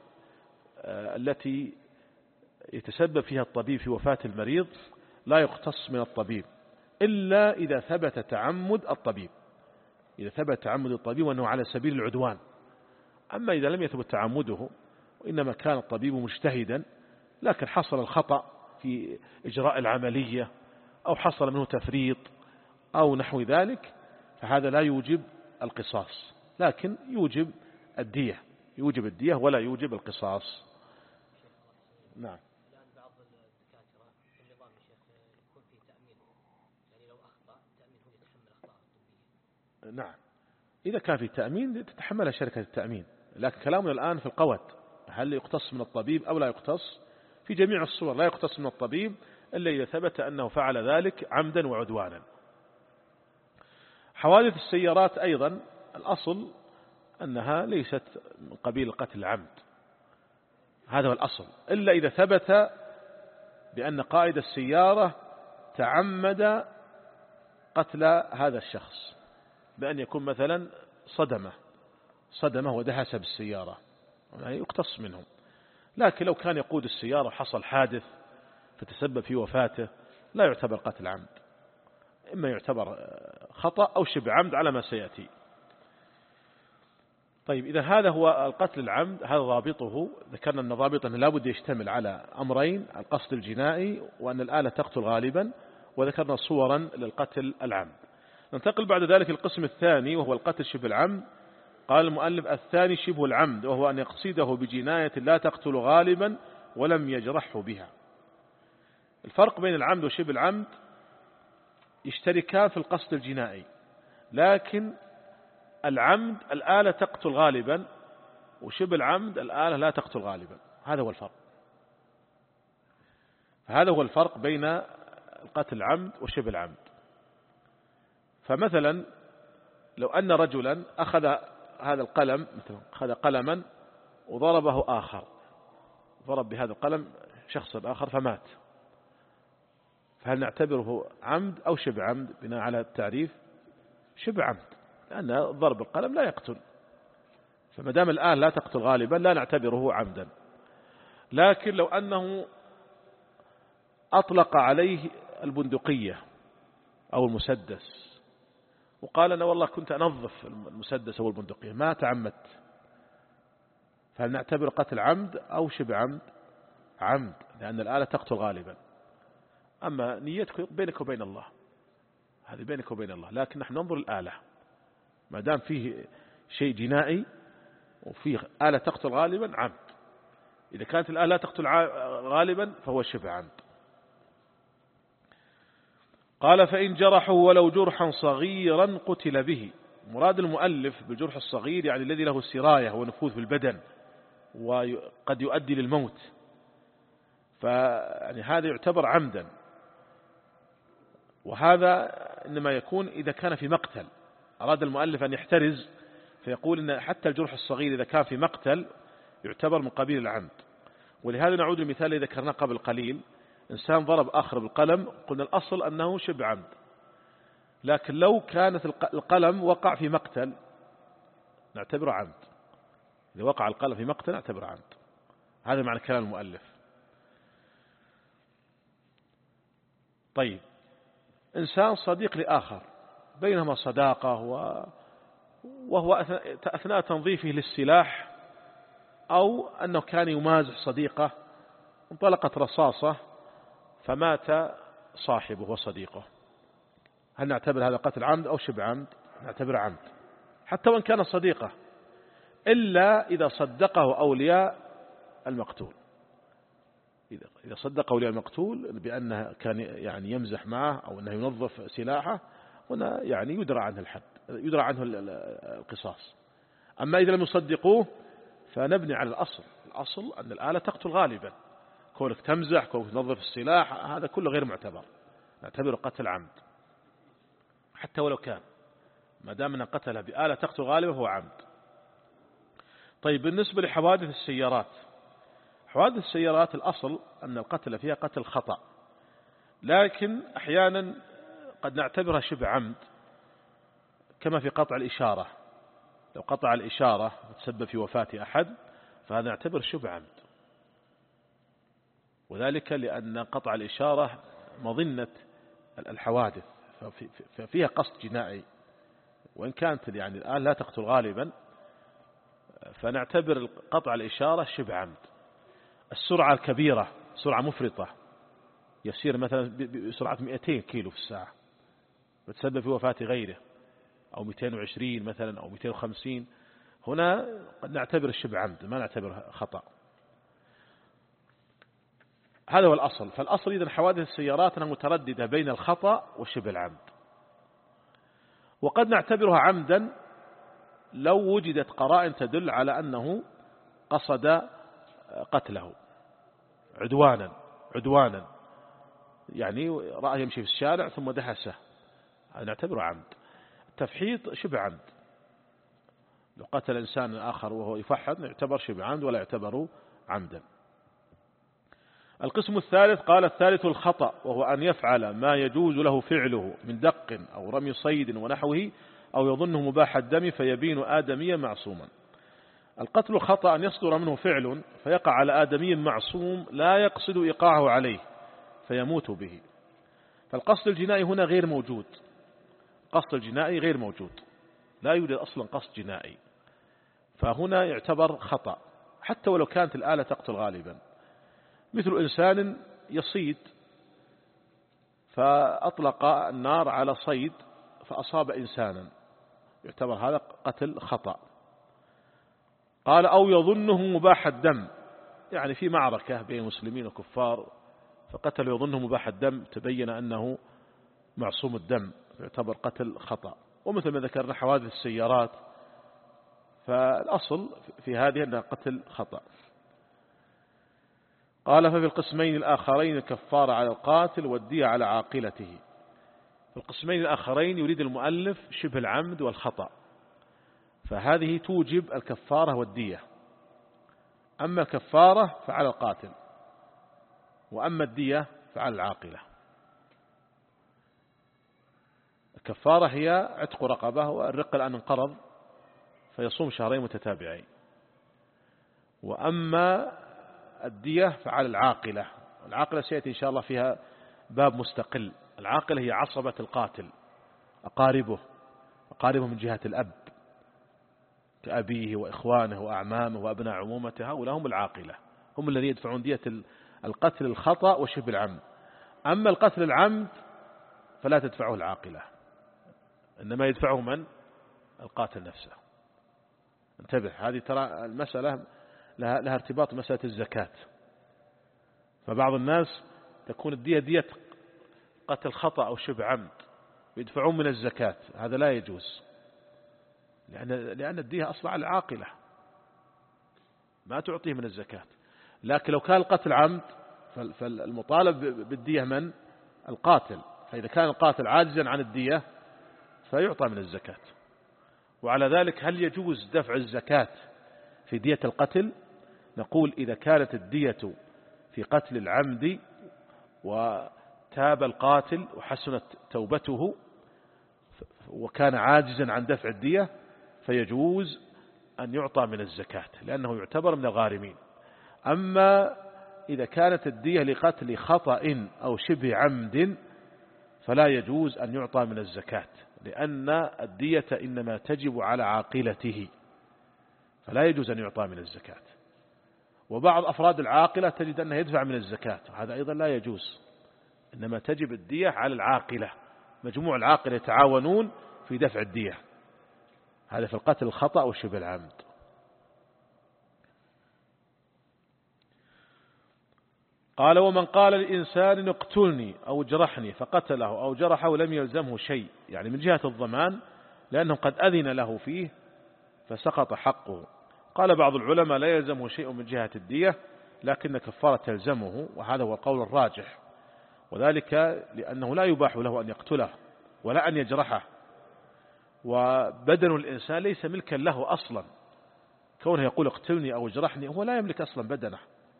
التي يتسبب فيها الطبيب في وفاة المريض لا يقتص من الطبيب إلا إذا ثبت تعمد الطبيب، إذا ثبت تعمد الطبيب وأنه على سبيل العدوان. أما إذا لم يثبت تعمده وإنما كان الطبيب مجتهدا لكن حصل الخطأ في إجراء العملية أو حصل منه تفريط أو نحو ذلك فهذا لا يوجب القصاص، لكن يوجب الدية، يوجب الدية ولا يوجب القصاص. نعم. الآن بعض الدكاترة في النظام يا شيخ يكون فيه تأمين، يعني لو أخطأ التأمين هو يتحمل أخطاء الطبية. نعم، إذا كان في تأمين تتحمل شركة التأمين، لكن كلامنا الآن في القوت هل يقتص من الطبيب أو لا يقتص؟ في جميع الصور لا يقتص من الطبيب إلا إذا ثبت أنه فعل ذلك عمدا وعدوانا. حوادث السيارات أيضا الأصل أنها ليست من قبيل قتل العمد، هذا هو الأصل، إلا إذا ثبت بأن قائد السيارة تعمد قتل هذا الشخص بأن يكون مثلا صدمه صدمه ودهس بالسيارة يعني يقتص منه. لكن لو كان يقود السيارة وحصل حادث فتسبب في وفاته لا يعتبر قتل عمد، إما يعتبر خطأ أو شبه عمد على ما سيأتي. طيب إذا هذا هو القتل العمد، هذا ضابطه. ذكرنا أن ضابطه لا بد يشتمل على أمرين: القصد الجنائي وأن الآلة تقتل غالبا، وذكرنا صورا للقتل العمد. ننتقل بعد ذلك القسم الثاني وهو القتل شبه العمد. قال المؤلف: الثاني شبه العمد، وهو أن يقصده بجناية لا تقتل غالبا ولم يجرحه بها. الفرق بين العمد وشبه العمد يشتركان في القصد الجنائي، لكن العمد الآلة تقتل غالبا وشبه العمد الآلة لا تقتل غالبا، هذا هو الفرق. هذا هو الفرق بين القتل العمد وشبه العمد. فمثلا لو أن رجلا أخذ هذا القلم، مثلا أخذ قلما وضربه آخر، ضرب بهذا القلم شخص آخر فمات، فهل نعتبره عمد أو شبه عمد؟ بناء على التعريف شبه عمد، لأن ضرب القلم لا يقتل، فمدام الآن لا تقتل غالبا لا نعتبره عمدا. لكن لو أنه أطلق عليه البندقية أو المسدس وقال أنا والله كنت أنظف المسدس أو البندقية ما تعمدت، فهل نعتبر قتل عمد أو شبه عمد؟ عمد، لأن الآلة تقتل غالبا. أما نيتك بينك وبين الله، هذه بينك وبين الله، لكن نحن ننظر الآلة، ما دام فيه شيء جنائي وفي آلة تقتل غالبا عمد. إذا كانت الآلة لا تقتل غالبا فهو شبه عمد. قال فإن جرحوا ولو جرحا صغيرا قتل به. مراد المؤلف بالجرح الصغير يعني الذي له سراية ونفوذ في البدن وقد يؤدي للموت، فيعني هذا يعتبر عمدا. وهذا إنما يكون إذا كان في مقتل. أراد المؤلف أن يحترز فيقول إن حتى الجرح الصغير إذا كان في مقتل يعتبر من قبيل العمد. ولهذا نعود للمثال الذي ذكرناه قبل قليل، إنسان ضرب آخر بالقلم، قلنا الأصل أنه شبه عمد، لكن لو كانت القلم وقع في مقتل نعتبره عمد. إذا وقع القلم في مقتل نعتبره عمد. هذا معنى كلام المؤلف. طيب، إنسان صديق لآخر بينهما صداقة وهو أثناء تنظيفه للسلاح أو أنه كان يمازح صديقه، انطلقت رصاصة فمات صاحبه وصديقه، هل نعتبر هذا قتل عمد أو شبه عمد؟ نعتبر عمد حتى وإن كان صديقه، إلا إذا صدقه أولياء المقتول. إذا صدق أولياء المقتول بأنه كان يعني يمزح معه أو أنه ينظف سلاحه، هنا يعني يدرى عنه الحد، يدرى عنه القصاص. أما إذا لم يصدقوه فنبني على الأصل. الأصل أن الآلة تقتل غالبا، كونك تمزح كونك تنظف السلاح هذا كله غير معتبر، نعتبره قتل عمد حتى ولو كان، ما دام أن قتله بآلة تقتل غالبا هو عمد. طيب، بالنسبة لحوادث السيارات، حوادث السيارات الأصل أن القتل فيها قتل خطأ، لكن أحيانا قد نعتبرها شبه عمد، كما في قطع الإشارة. لو قطع الإشارة وتسبب في وفاة أحد فهذا نعتبر شبه عمد، وذلك لأن قطع الإشارة مظنة الحوادث ففيها قصد جنائي، وإن كانت يعني الآن لا تقتل غالبا فنعتبر قطع الإشارة شبه عمد. السرعة الكبيرة، سرعة مفرطة، يسير مثلا بسرعة مئتين كيلو في الساعة وتسبب في وفاة غيره، أو مئتين وعشرين مثلا أو مئتين وخمسين، هنا قد نعتبر الشبه عمد ما نعتبر خطأ. هذا هو الأصل. فالأصل إذن حوادث السيارات أنها مترددة بين الخطأ وشبه العمد، وقد نعتبرها عمدا لو وجدت قرائن تدل على أنه قصد قتله عدوانا عدوانا يعني رأى يمشي في الشارع ثم دهسه، نعتبره عمد. التفحيط شبه عمد، لو قتل إنسان آخر وهو يفحط يعتبر شبه عمد ولا يعتبر عمدا. القسم الثالث قال الثالث الخطأ، وهو أن يفعل ما يجوز له فعله من دق أو رمي صيد ونحوه أو يظنه مباح الدم فيبين آدميا معصوما. القتل خطأ أن يصدر منه فعل فيقع على آدمي معصوم لا يقصد إيقاعه عليه فيموت به، فالقصد الجنائي هنا غير موجود. قصد الجنائي غير موجود، لا يوجد أصلا قصد جنائي، فهنا يعتبر خطأ حتى ولو كانت الآلة تقتل غالبا. مثل إنسان يصيد فأطلق النار على صيد فأصاب إنسانا، يعتبر هذا قتل خطأ. قال أو يظنه مباح الدم، يعني في معركة بين المسلمين وكفار فقتل يظنه مباح الدم تبين أنه معصوم الدم، يعتبر قتل خطأ. ومثل ما ذكرنا حوادث السيارات فالأصل في هذه أنها قتل خطأ. قال ففي القسمين الآخرين الكفارة على القاتل والدية على عاقلته. في القسمين الآخرين يريد المؤلف شبه العمد والخطأ، فهذه توجب الكفارة والدية. أما الكفارة فعلى القاتل، وأما الدية فعلى العاقلة. الكفارة هي عتق رقبة، والرق الآن انقرض فيصوم شهرين متتابعين. وأما الدية فعلى العاقلة، العاقلة سيأتي إن شاء الله فيها باب مستقل. العاقلة هي عصبة القاتل، أقاربه أقاربه من جهة الأب كأبيه وإخوانه وأعمامه وأبناء عمومته، هؤلاء هم العاقلة، هم الذين يدفعون دية القتل الخطأ وشبه العمد. أما القتل العمد فلا تدفعه العاقلة، إنما يدفعه من؟ القاتل نفسه. انتبه، هذه ترى المسألة لها, لها ارتباط مسألة الزكاة. فبعض الناس تكون الدية دية قتل خطأ أو شبه عمد يدفعون من الزكاة، هذا لا يجوز، لأن, لأن الدية أصلا على العاقلة ما تعطيه من الزكاة. لكن لو كان القتل عمد فالمطالب بالدية من؟ القاتل. فإذا كان القاتل عاجزا عن الدية فيعطى من الزكاة. وعلى ذلك هل يجوز دفع الزكاة في دية القتل؟ نقول إذا كانت الدية في قتل العمد وتاب القاتل وحسنت توبته وكان عاجزا عن دفع الدية فيجوز أن يعطى من الزكاة لأنه يعتبر من الغارمين. أما إذا كانت الدية لقتل خطأ أو شبه عمد فلا يجوز أن يعطى من الزكاة، لأن الدية إنما تجب على عاقلته، فلا يجوز أن يعطى من الزكاة. وبعض أفراد العاقلة تجد أنه يدفع من الزكاة، هذا أيضا لا يجوز، إنما تجب الدية على العاقلة، مجموع العاقلة يتعاونون في دفع الدية، هذا في القتل الخطأ أو شبه العمد. قال ومن قال لإنسان اقتلني أو اجرحني فقتله أو جرحه لم يلزمه شيء، يعني من جهة الضمان لأنه قد أذن له فيه فسقط حقه. قال بعض العلماء لا يلزمه شيء من جهة الدية لكن كفارة تلزمه، وهذا هو القول الراجح، وذلك لأنه لا يباح له أن يقتله ولا أن يجرحه، وبدن الإنسان ليس ملكا له أصلا، كونه يقول اقتلني أو اجرحني هو لا يملك أصلا بدنه،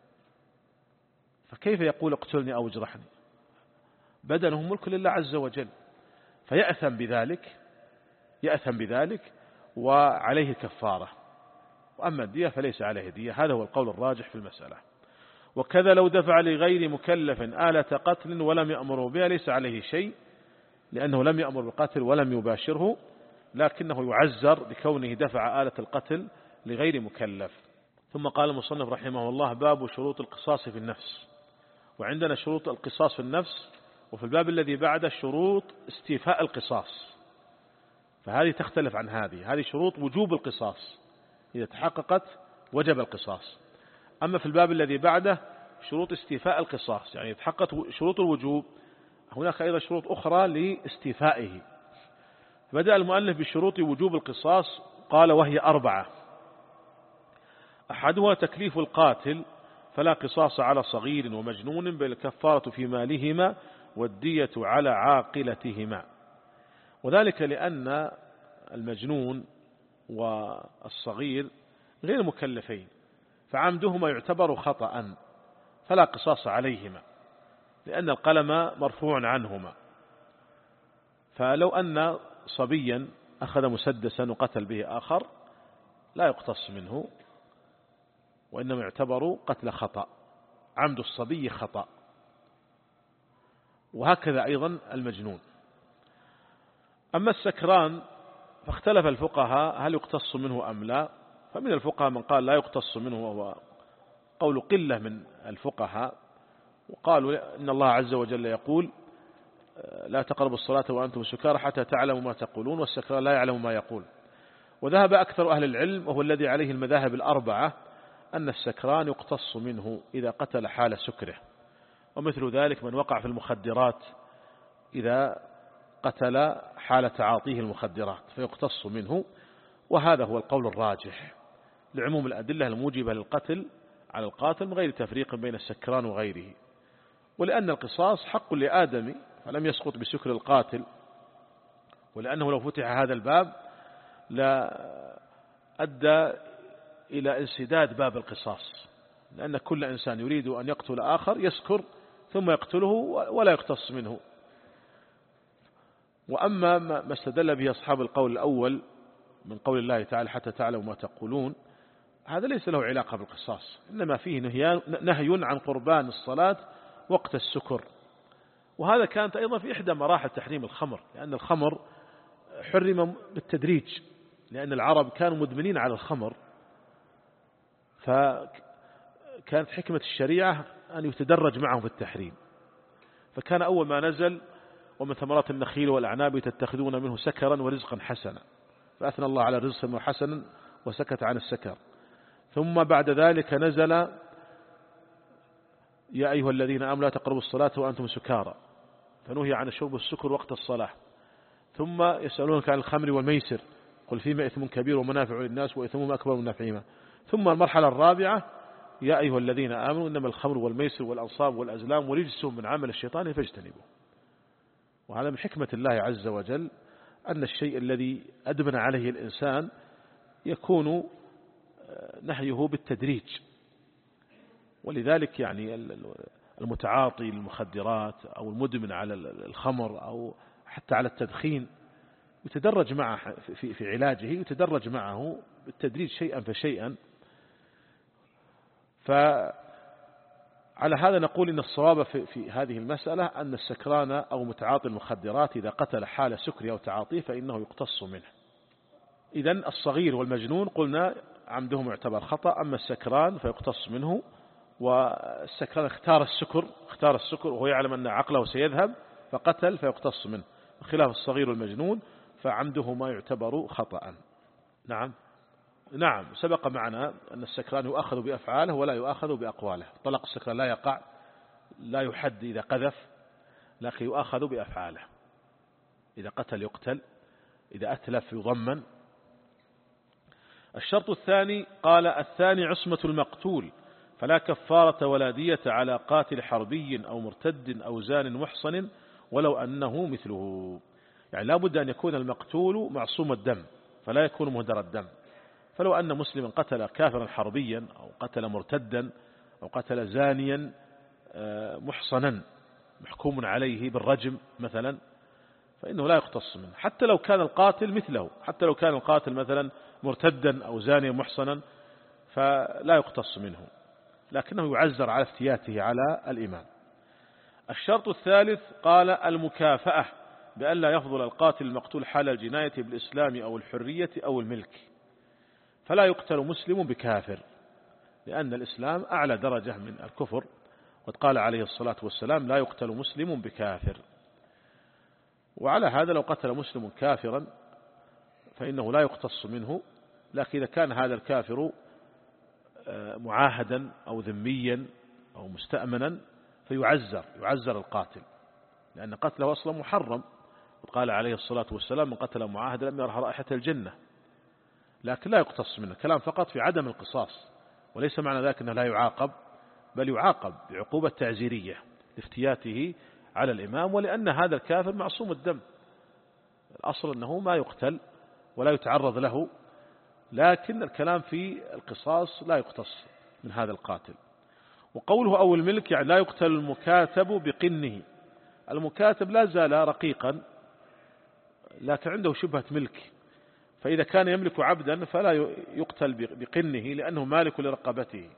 فكيف يقول اقتلني أو اجرحني؟ بدنه ملك لله عز وجل، فيأثم بذلك يأثم بذلك وعليه كفارة. وأما الدية فليس عليه دية، هذا هو القول الراجح في المسألة. وكذا لو دفع لغير مكلف آلة قتل ولم يأمره بها ليس عليه شيء، لأنه لم يأمر بالقتل ولم يباشره، لكنه يعزر بكونه دفع آلة القتل لغير مكلف. ثم قال المصنف رحمه الله باب شروط القصاص في النفس. وعندنا شروط القصاص في النفس، وفي الباب الذي بعد شروط استيفاء القصاص، فهذه تختلف عن هذه. هذه شروط وجوب القصاص، إذا تحققت وجب القصاص. أما في الباب الذي بعده شروط استيفاء القصاص، يعني تحققت شروط الوجوب، هناك أيضا شروط أخرى لاستيفائه. بدأ المؤلف بشروط وجوب القصاص، قال وهي أربعة. أحدها تكليف القاتل فلا قصاص على صغير ومجنون، بل الكفارة في مالهما والدية على عاقلتهما، وذلك لأن المجنون والصغير غير مكلفين، فعمدهما يعتبر خطأ فلا قصاص عليهما، لأن القلم مرفوع عنهما. فلو أن صبيا أخذ مسدسا وقتل به آخر لا يقتص منه، وإنما يعتبر قتل خطأ، عمد الصبي خطأ، وهكذا أيضا المجنون. أما السكران فاختلف الفقهاء هل يقتص منه أم لا، فمن الفقهاء من قال لا يقتص منه، وهو قول قلة من الفقهاء، وقالوا إن الله عز وجل يقول لا تقربوا الصلاة وأنتم سكارى حتى تعلموا ما تقولون، والسكران لا يعلم ما يقول. وذهب أكثر أهل العلم، وهو الذي عليه المذاهب الأربعة، أن السكران يقتص منه إذا قتل حال سكره، ومثل ذلك من وقع في المخدرات إذا قتل حال تعاطيه المخدرات فيقتص منه. وهذا هو القول الراجح لعموم الأدلة الموجبة للقتل على القاتل من غير تفريق بين السكران وغيره، ولأن القصاص حق لآدم فلم يسقط بسكر القاتل، ولأنه لو فتح هذا الباب لا أدى إلى انسداد باب القصاص، لأن كل إنسان يريد أن يقتل آخر يسكر ثم يقتله ولا يقتص منه. وأما ما استدل به أصحاب القول الأول من قول الله تعالى حتى تعلموا ما تقولون، هذا ليس له علاقة بالقصاص، إنما فيه نهي عن قربان الصلاة وقت السكر. وهذا كانت أيضا في إحدى مراحل تحريم الخمر، لأن الخمر حرم بالتدريج، لأن العرب كانوا مدمنين على الخمر، فكانت حكمة الشريعة أن يتدرج معهم في التحريم. فكان أول ما نزل ومن ثمرات النخيل والأعناب تتخذون منه سكرا ورزقا حسنا، فأثنى الله على رزق حسنا وسكت عن السكر. ثم بعد ذلك نزل يا أيها الذين آمنوا لا تقربوا الصلاة وأنتم سكارى، فنهي عن الشرب والسكر وقت الصلاة. ثم يسألونك عن الخمر والميسر قل فيما إثم كبير ومنافع للناس وإثمهما أكبر من نفعهما. ثم المرحلة الرابعة يا أيها الذين آمنوا إنما الخمر والميسر والأنصاب والأزلام ورجس من عمل الشيطان فاجتنبوه. وهذا من حكمة الله عز وجل أن الشيء الذي أدمن عليه الإنسان يكون نهيه بالتدريج. ولذلك يعني المتعاطي للمخدرات أو المدمن على الخمر أو حتى على التدخين يتدرج معه في في علاجه، يتدرج معه بالتدريج شيئا فشيئا. فعلى هذا نقول إن الصواب في, في هذه المسألة أن السكران أو متعاطي المخدرات إذا قتل حال سكره أو تعاطيه فإنه يقتص منه. إذن الصغير والمجنون قلنا عمدهم يعتبر خطأ، أما السكران فيقتص منه. والسكران اختار السكر اختار السكر وهو يعلم أن عقله سيذهب فقتل فيقتص منه، بخلاف الصغير والمجنون فعمدهما يعتبر خطأ. نعم نعم سبق معنا أن السكران يؤخذ بأفعاله ولا يؤخذ بأقواله. طلق السكران لا يقع، لا يحد إذا قذف، لكن يؤخذ بأفعاله. إذا قتل يقتل، إذا أتلف يضمن. الشرط الثاني قال الثاني عصمة المقتول، فلا كفارة ولا دية على قاتل حربي أو مرتد أو زان محصن ولو أنه مثله. يعني لا بد أن يكون المقتول معصوم الدم فلا يكون مهدر الدم. فلو أن مسلما قتل كافرا حربيا أو قتل مرتدا أو قتل زانيا محصنا محكوم عليه بالرجم مثلا فإنه لا يقتص منه، حتى لو كان القاتل مثله، حتى لو كان القاتل مثلا مرتدا أو زانيا محصنا فلا يقتص منه، لكنه يعزر على افتياته على الإمام. الشرط الثالث قال المكافأة، بأن لا يفضل القاتل المقتول حال الجناية بالإسلام أو الحرية أو الملك، فلا يقتل مسلم بكافر، لأن الإسلام أعلى درجة من الكفر، قد قال عليه الصلاة والسلام لا يقتل مسلم بكافر. وعلى هذا لو قتل مسلم كافرا فإنه لا يقتص منه، لكن إذا كان هذا الكافر معاهدا أو ذميا أو مستأمنا فيعزر يعزر القاتل، لأن قتله أصلا محرم، قال عليه الصلاة والسلام من قتل معاهدا لم يرح رائحة الجنة، لكن لا يقتص منه. كلام فقط في عدم القصاص، وليس معنى ذلك أنه لا يعاقب، بل يعاقب بعقوبة تعزيرية لافتياته على الإمام، ولأن هذا الكافر معصوم الدم، الأصل أنه ما يقتل ولا يتعرض له، لكن الكلام في القصاص لا يقتص من هذا القاتل. وقوله أو الملك يعني لا يقتل المكاتب بقنه، المكاتب لا زال رقيقا لكن عنده شبهة ملك، فإذا كان يملك عبدا فلا يقتل بقنه لأنه مالك لرقبته.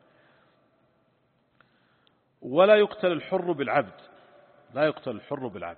ولا يقتل الحر بالعبد، لا يقتل الحر بالعبد.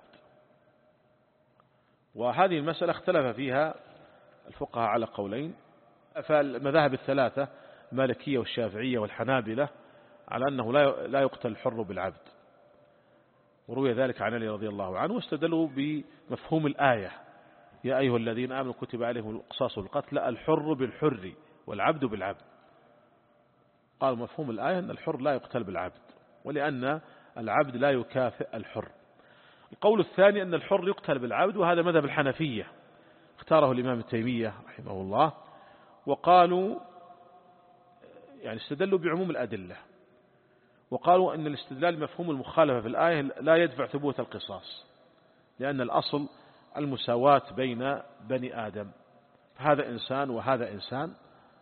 وهذه المسألة اختلف فيها الفقهاء على قولين، فالمذاهب الثلاثة المالكية والشافعية والحنابلة على أنه لا يقتل الحر بالعبد، وروي ذلك عن علي رضي الله عنه، واستدلوا بمفهوم الآية يا أيها الذين آمنوا كتب عليهم القصاص بالقتل الحر بالحر والعبد بالعبد. قال مفهوم الآية أن الحر لا يقتل بالعبد، ولأن العبد لا يكافئ الحر. القول الثاني أن الحر يقتل بالعبد، وهذا مذهب الحنفية اختاره الإمام تيمية رحمه الله، وقالوا يعني استدلوا بعموم الأدلة، وقالوا أن الاستدلال مفهوم المخالفة في الآية لا يدفع ثبوت القصاص، لأن الأصل المساواة بين بني آدم، فهذا إنسان وهذا إنسان،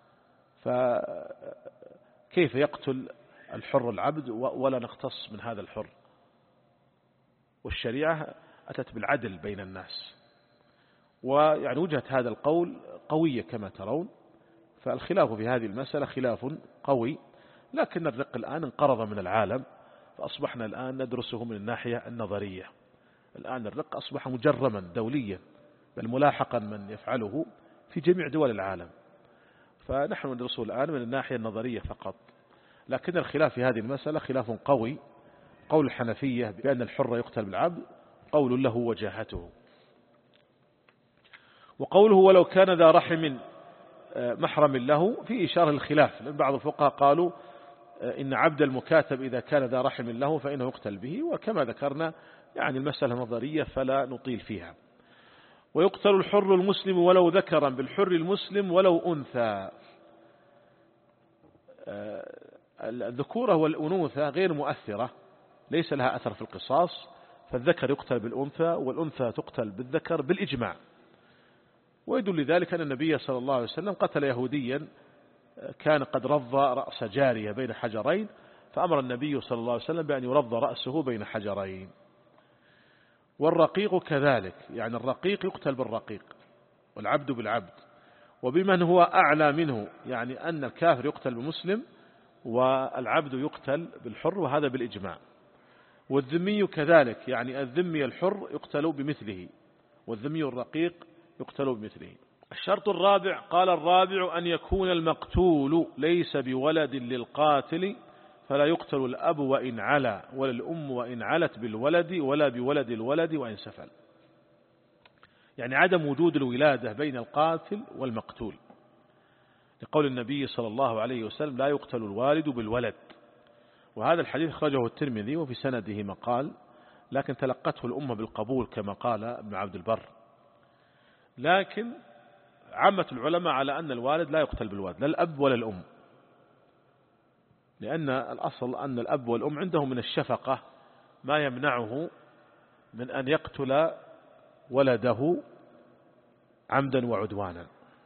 فكيف يقتل الحر العبد ولا نختص من هذا الحر؟ والشريعة أتت بالعدل بين الناس، ويعني وجهة هذا القول قوية كما ترون، فالخلاف في هذه المسألة خلاف قوي، لكن الرق الآن انقرض من العالم، فأصبحنا الآن ندرسه من الناحية النظرية. الآن الرق أصبح مجرما دوليا، بل ملاحقا من يفعله في جميع دول العالم، فنحن ندرسه الآن من الناحية النظرية فقط. لكن الخلاف في هذه المسألة خلاف قوي، قول الحنفية بأن الحر يقتل بالعبد قول له وجاهته. وقوله ولو كان ذا رحم محرم له في إشارة الخلاف، لأن بعض الفقهاء قالوا إن عبد المكاتب إذا كان ذا رحم له فإنه يقتل به، وكما ذكرنا يعني المسألة نظرية فلا نطيل فيها. ويقتل الحر المسلم ولو ذكرا بالحر المسلم ولو أنثى. الذكورة والأنوثة غير مؤثرة، ليس لها أثر في القصاص، فالذكر يقتل بالأنثى والأنثى تقتل بالذكر بالإجماع. ويدل لذلك أن النبي صلى الله عليه وسلم قتل يهوديا كان قد رض رأس جارية بين حجرين، فأمر النبي صلى الله عليه وسلم بأن يرض رأسه بين حجرين. والرقيق كذلك، يعني الرقيق يقتل بالرقيق والعبد بالعبد، وبمن هو أعلى منه، يعني أن الكافر يقتل بمسلم والعبد يقتل بالحر، وهذا بالإجماع. والذمي كذلك، يعني الذمي الحر يقتل بمثله، والذمي الرقيق يقتل بمثله. الشرط الرابع، قال الرابع أن يكون المقتول ليس بولد للقاتل، فلا يقتل الأب وإن علا، ولا الأم وإن علت بالولد، ولا بولد الولد وإن سفل. يعني عدم وجود الولادة بين القاتل والمقتول، لقول النبي صلى الله عليه وسلم لا يقتل الوالد بالولد. وهذا الحديث خرجه الترمذي وفي سنده مقال، لكن تلقته الأمة بالقبول كما قال ابن عبد البر. لكن عامة العلماء على أن الوالد لا يقتل بالولد، لا الأب ولا الأم، لأن الأصل أن الأب والأم عندهم من الشفقة ما يمنعه من أن يقتل ولده عمدا وعدوانا،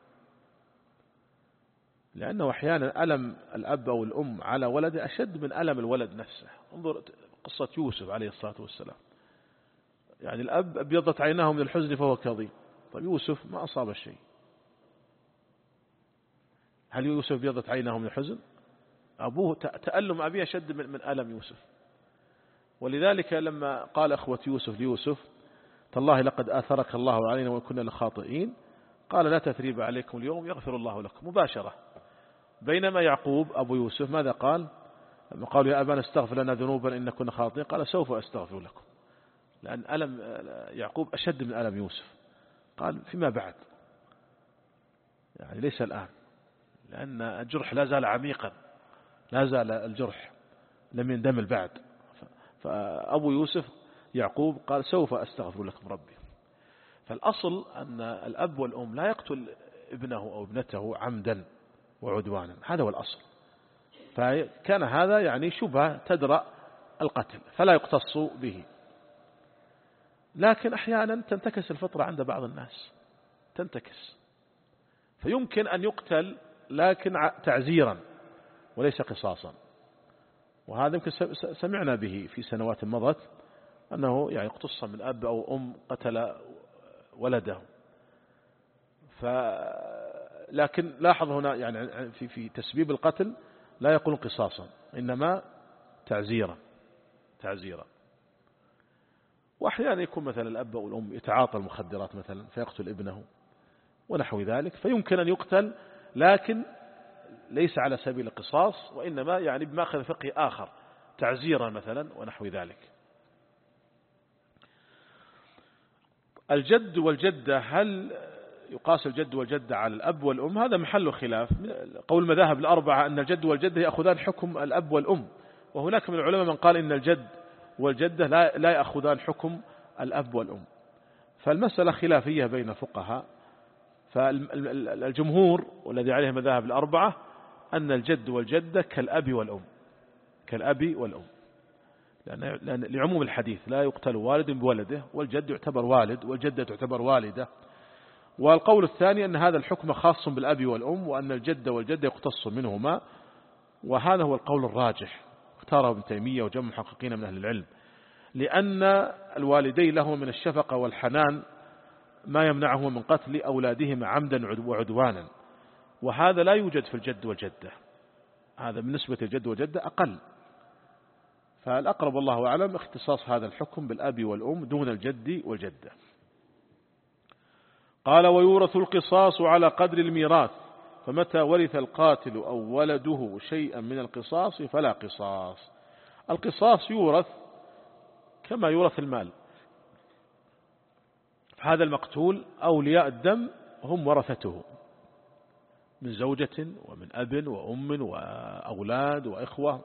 لأنه أحيانا ألم الأب أو الأم على ولده أشد من ألم الولد نفسه. انظر قصة يوسف عليه الصلاة والسلام، يعني الأب أبيضت عيناه من الحزن فهو كظيم. طيب يوسف ما أصاب الشيء، هل يوسف أبيضت عيناه من الحزن؟ أبوه تألم أبيه أشد من ألم يوسف. ولذلك لما قال أخوة يوسف ليوسف تالله لقد آثرك الله علينا وكنا لخاطئين، قال لا تثريب عليكم اليوم يغفر الله لكم مباشرة. بينما يعقوب أبو يوسف ماذا قال؟ لما قالوا يا أبانا استغفر لنا ذنوبا إن كنا خاطئين، قال سوف أستغفر لكم، لأن ألم يعقوب أشد من ألم يوسف. قال فيما بعد، يعني ليس الآن، لأن الجرح لا زال عميقا، لا زال الجرح لم يندمل بعد. فأبو يوسف يعقوب قال سوف أستغفر لكم ربي. فالأصل أن الأب والأم لا يقتل ابنه أو ابنته عمدا وعدوانا، هذا هو الأصل. فكان هذا يعني شبهة تدرأ القتل فلا يقتص به. لكن أحيانا تنتكس الفطرة عند بعض الناس، تنتكس، فيمكن أن يقتل لكن تعزيرا وليس قصاصا. وهذا يمكن سمعنا به في سنوات مضت، أنه يعني اقتص من أب أو أم قتل ولده. ف لكن لاحظ هنا يعني في في تسبيب القتل لا يقول قصاصا، إنما تعزيرا تعزيرا. وأحيانا يكون مثلا الأب أو الأم يتعاطى المخدرات مثلا فيقتل ابنه ونحو ذلك، فيمكن أن يقتل لكن ليس على سبيل القصاص، وإنما يعني بماخذ فقهي آخر تعزيرا مثلا ونحو ذلك. الجد والجدة، هل يقاس الجد والجدة على الأب والأم؟ هذا محل خلاف. قول المذاهب الأربعة أن الجد والجدة يأخذان حكم الأب والأم، وهناك من العلماء من قال إن الجد والجدة لا لا يأخذان حكم الأب والأم. فالمسألة خلافية بين الفقهاء. فالجمهور والذي عليه المذاهب الأربعة أن الجد والجدة كالأب والأم، كالأب والأم، لأن لعموم الحديث لا يقتل والد بولده، والجد يعتبر والد والجدة تعتبر والدة. والقول الثاني أن هذا الحكم خاص بالأب والأم، وأن الجد والجدة يقتص منهما، وهذا هو القول الراجح اختاره ابن تيمية وجمع محققين من أهل العلم، لأن الوالدين لهم من الشفقة والحنان ما يمنعه من قتل أولادهما عمدا وعدوانا، وهذا لا يوجد في الجد والجدة، هذا بالنسبة للجد والجدة أقل. فالأقرب الله أعلم اختصاص هذا الحكم بالأب والأم دون الجد والجدة. قال ويورث القصاص على قدر الميراث، فمتى ورث القاتل أو ولده شيئا من القصاص فلا قصاص. القصاص يورث كما يورث المال، فهذا المقتول أولياء الدم هم ورثته من زوجة ومن أب وأم وأولاد وإخوة،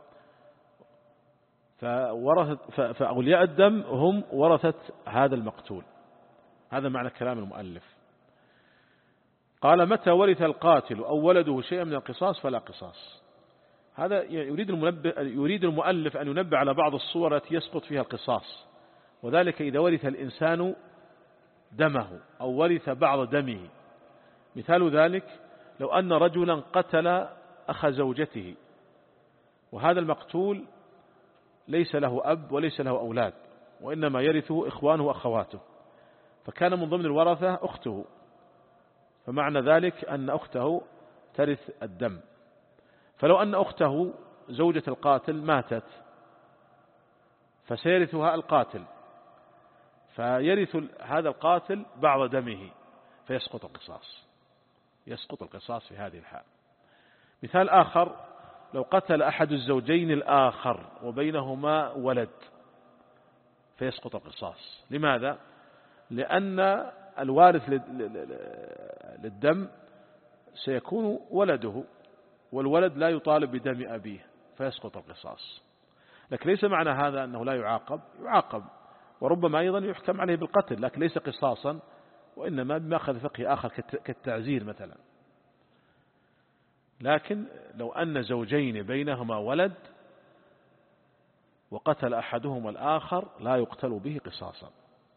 فورثة فأولياء الدم هم ورثة هذا المقتول. هذا معنى كلام المؤلف. قال متى ورث القاتل أو ولده شيئا من القصاص فلا قصاص. هذا يريد المنبه يريد المؤلف أن ينبه على بعض الصور التي يسقط فيها القصاص، وذلك إذا ورث الإنسان دمه أو ورث بعض دمه. مثال ذلك لو أن رجلا قتل أخ زوجته، وهذا المقتول ليس له أب وليس له أولاد، وإنما يرثه إخوانه وأخواته، فكان من ضمن الورثة أخته، فمعنى ذلك أن أخته ترث الدم. فلو أن أخته زوجة القاتل ماتت فسيرثها القاتل، فيرث هذا القاتل بعض دمه فيسقط القصاص، يسقط القصاص في هذه الحال. مثال آخر لو قتل أحد الزوجين الآخر وبينهما ولد فيسقط القصاص. لماذا؟ لأن الوارث للدم سيكون ولده، والولد لا يطالب بدم أبيه فيسقط القصاص. لكن ليس معنى هذا أنه لا يعاقب، يعاقب وربما أيضا يحكم عليه بالقتل، لكن ليس قصاصا، وإنما بمأخذ فقهي آخر كالتعزير مثلا. لكن لو أن زوجين بينهما ولد وقتل أحدهما الآخر لا يقتل به قصاصا،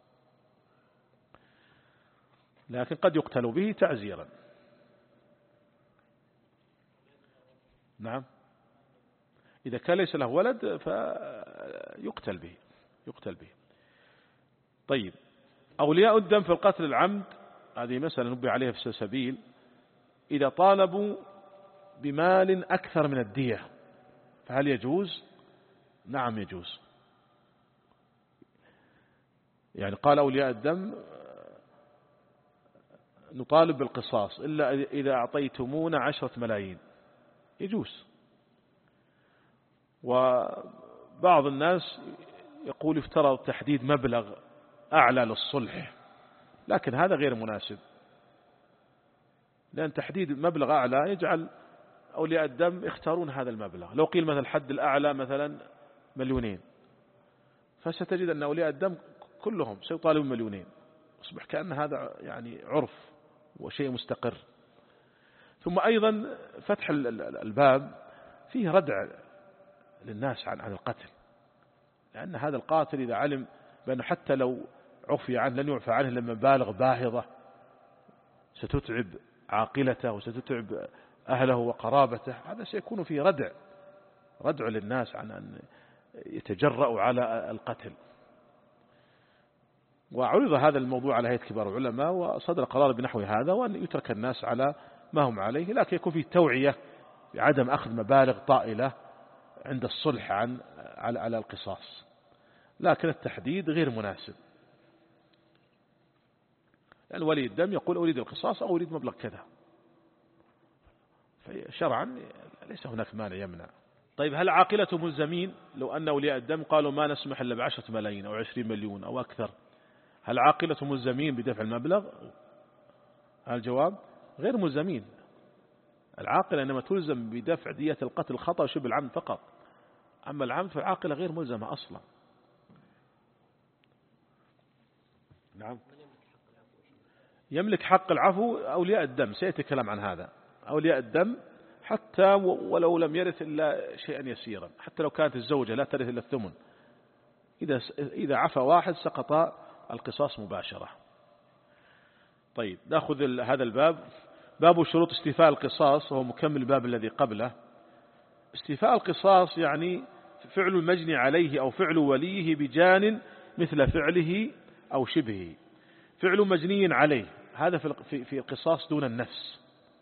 لكن قد يقتل به تعزيرا. نعم، إذا كان ليس له ولد فيقتل به يقتل به. طيب، أولياء الدم في القتل العمد، هذه مسألة نبه عليها في السبيل. إذا طالبوا بمال أكثر من الدية فهل يجوز؟ نعم يجوز. يعني قال أولياء الدم نطالب بالقصاص إلا إذا أعطيتمونا عشرة ملايين، يجوز. وبعض الناس يقول يفترض تحديد مبلغ أعلى للصلح، لكن هذا غير مناسب، لأن تحديد مبلغ أعلى يجعل أولياء الدم يختارون هذا المبلغ. لو قيل مثلا الحد الأعلى مثلا مليونين، فستجد أن أولياء الدم كلهم سيطالبون مليونين، أصبح كأن هذا يعني عرف وشيء مستقر. ثم أيضا فتح الباب فيه ردع للناس عن عن القتل، لأن هذا القاتل إذا علم بأنه حتى لو عفي عنه لن يعفى عنه لما بالغ باهظة ستتعب عاقلته وستتعب أهله وقرابته، هذا سيكون فيه ردع ردع للناس عن أن يتجرأوا على القتل. وعرض هذا الموضوع على هيئة كبار العلماء وصدر قرار بنحو هذا، وأن يترك الناس على ما هم عليه، لكن يكون فيه توعية بعدم أخذ مبالغ طائلة عند الصلح عن على على القصاص، لكن التحديد غير مناسب. لأن ولي الدم يقول أريد القصاص أو أريد مبلغ كذا، فشرعا ليس هناك مانع يمنع. طيب، هل عاقلة ملزمين؟ لو أن أولياء الدم قالوا ما نسمح إلا بعشرة ملايين أو عشرين مليون أو أكثر، هل عاقلة ملزمين بدفع المبلغ؟ الجواب غير ملزمين. العاقلة إنما تلزم بدفع دية القتل خطأ وشبه العمد فقط، أما العمد فالعاقلة غير ملزمة أصلا. نعم، يملك حق العفو أولياء الدم، سيأتي كلام عن هذا. أولياء الدم حتى ولو لم يرث إلا شيئا يسيرا، حتى لو كانت الزوجة لا ترث إلا الثمن، إذا إذا عفى واحد سقط القصاص مباشرة. طيب، نأخذ هذا الباب، باب شروط استيفاء القصاص، وهو مكمل الباب الذي قبله. استيفاء القصاص يعني فعل المجني عليه أو فعل وليه بجان مثل فعله أو شبهه. فعل مجني عليه هذا في في القصاص دون النفس،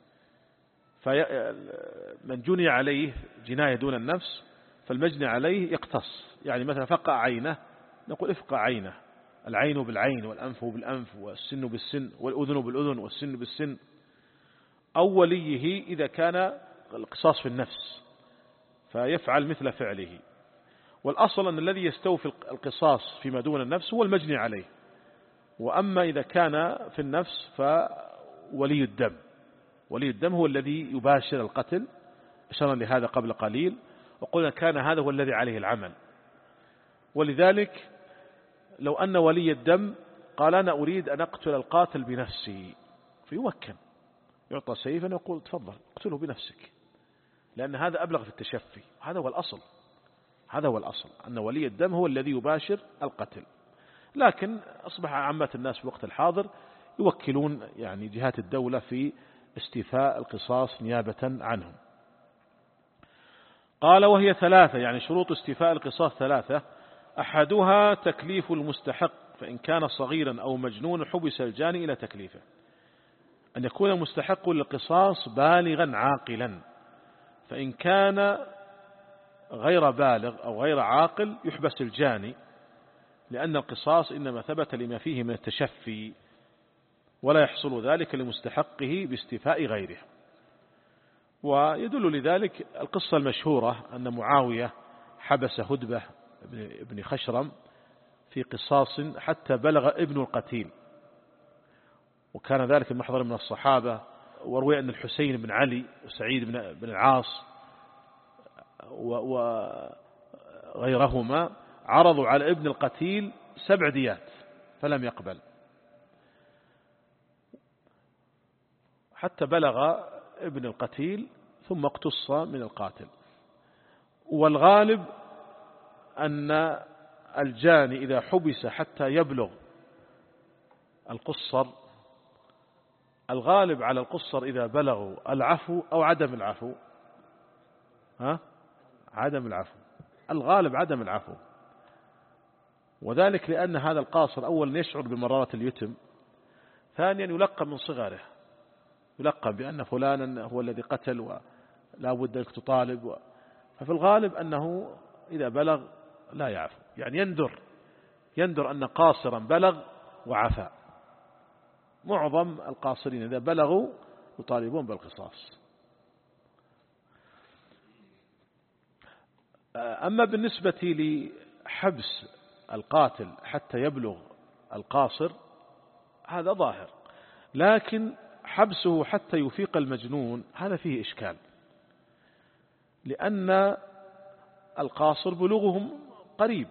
فمن جني عليه جناية دون النفس فالمجني عليه يقتص. يعني مثلا فقع عينه نقول افقع عينه، العين بالعين والأنف بالأنف والسن بالسن والأذن بالأذن والسن بالسن. أو وليه إذا كان القصاص في النفس فيفعل مثل فعله. والأصل أن الذي يستوفي القصاص فيما دون النفس هو المجني عليه، وأما إذا كان في النفس فولي الدم ولي الدم هو الذي يباشر القتل، أشرنا لهذا قبل قليل، وقلنا كان هذا هو الذي عليه العمل. ولذلك لو أن ولي الدم قال أنا أريد أن أقتل القاتل بنفسي فيوكل، يعطى سيفا يقول تفضل اقتله بنفسك، لأن هذا أبلغ في التشفي. هذا هو الأصل، هذا هو الأصل أن ولي الدم هو الذي يباشر القتل. لكن أصبح عامة الناس في الوقت الحاضر يوكلون يعني جهات الدولة في استيفاء القصاص نيابة عنهم. قال وهي ثلاثة، يعني شروط استيفاء القصاص ثلاثة: أحدها تكليف المستحق، فإن كان صغيرا أو مجنون حبس الجاني إلى تكليفه، أن يكون المستحق للقصاص بالغا عاقلا، فإن كان غير بالغ أو غير عاقل يحبس الجاني، لأن القصاص إنما ثبت لما فيه من التشفي، ولا يحصل ذلك لمستحقه باستيفاء غيره. ويدل لذلك القصة المشهورة أن معاوية حبس هدبة ابن خشرم في قصاص حتى بلغ ابن القتيل، وكان ذلك المحضر من الصحابة. وروي أن الحسين بن علي وسعيد بن العاص وغيرهما عرضوا على ابن القتيل سبع ديات فلم يقبل، حتى بلغ ابن القتيل ثم اقتص من القاتل. والغالب أن الجاني إذا حبس حتى يبلغ القصر، الغالب على القصر إذا بلغوا العفو أو عدم العفو، ها؟ عدم العفو، الغالب عدم العفو. وذلك لأن هذا القاصر أولا يشعر بمرارة اليتم، ثانيا يلقب من صغره، يلقب بأن فلانا هو الذي قتل ولا بد أنك تطالب و... ففي الغالب أنه إذا بلغ لا يعفو، يعني يندر يندر أن قاصرا بلغ وعفى. معظم القاصرين إذا بلغوا يطالبون بالقصاص. أما بالنسبة لحبس القاتل حتى يبلغ القاصر هذا ظاهر، لكن حبسه حتى يفيق المجنون هذا فيه إشكال، لأن القاصر بلوغهم قريب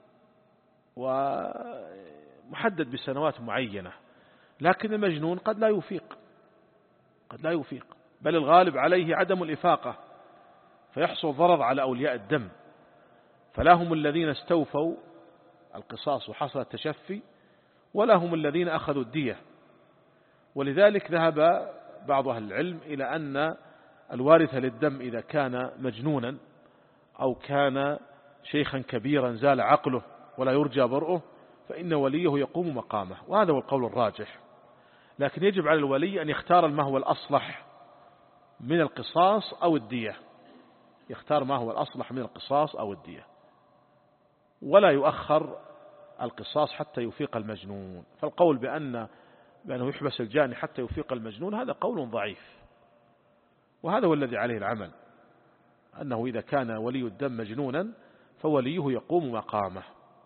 ومحدد بسنوات معينة، لكن المجنون قد لا يفيق، قد لا يفيق، بل الغالب عليه عدم الإفاقة، فيحصل ضرر على أولياء الدم، فلا هم الذين استوفوا القصاص وحصل التشفي، ولا هم الذين أخذوا الدية. ولذلك ذهب بعض أهل العلم إلى أن الوارث للدم إذا كان مجنونا أو كان شيخا كبيرا زال عقله ولا يرجى برؤه فإن وليه يقوم مقامه، وهذا هو القول الراجح. لكن يجب على الولي أن يختار ما هو الأصلح من القصاص أو الدية، يختار ما هو الأصلح من القصاص أو الدية، ولا يؤخر القصاص حتى يفيق المجنون. فالقول بأن بأنه يحبس الجاني حتى يفيق المجنون هذا قول ضعيف، وهذا هو الذي عليه العمل، أنه إذا كان ولي الدم مجنونا فوليه يقوم مقامه.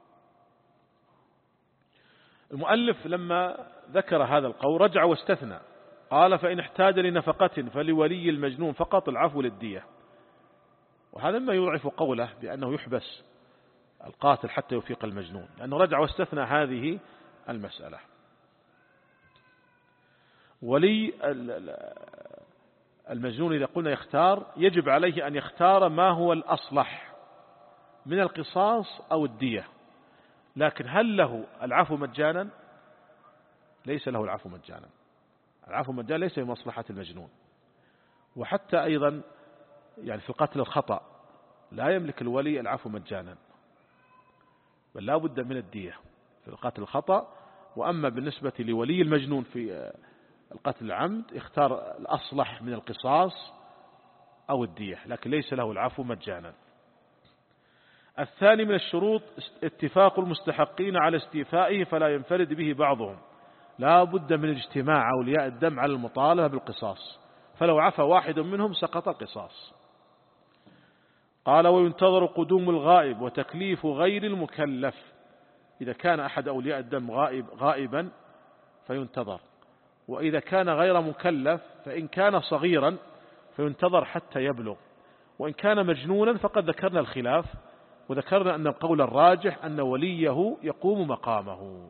المؤلف لما ذكر هذا القول رجع واستثنى، قال فإن احتاج لنفقة فلولي المجنون فقط العفو للدية، وهذا ما يضعف قوله بأنه يحبس القاتل حتى يفيق المجنون، لأنه رجع واستثنى هذه المسألة. ولي المجنون إذا قلنا يختار، يجب عليه أن يختار ما هو الأصلح من القصاص أو الدية. لكن هل له العفو مجانا؟ ليس له العفو مجانا، العفو مجانا ليس بمصلحة المجنون. وحتى أيضا يعني في القتل الخطأ لا يملك الولي العفو مجانا، بل لا بد من الدية في القتل الخطأ. وأما بالنسبة لولي المجنون في القتل العمد اختار الأصلح من القصاص أو الدية، لكن ليس له العفو مجانا. الثاني من الشروط اتفاق المستحقين على استيفائه فلا ينفرد به بعضهم، لا بد من اجتماع أولياء الدم على المطالبة بالقصاص، فلو عفى واحد منهم سقط القصاص. قال وينتظر قدوم الغائب وتكليف غير المكلف، إذا كان أحد أولياء الدم غائب غائبا فينتظر، وإذا كان غير مكلف فإن كان صغيرا فينتظر حتى يبلغ، وإن كان مجنونا فقد ذكرنا الخلاف، وذكرنا أن القول الراجح أن وليه يقوم مقامه.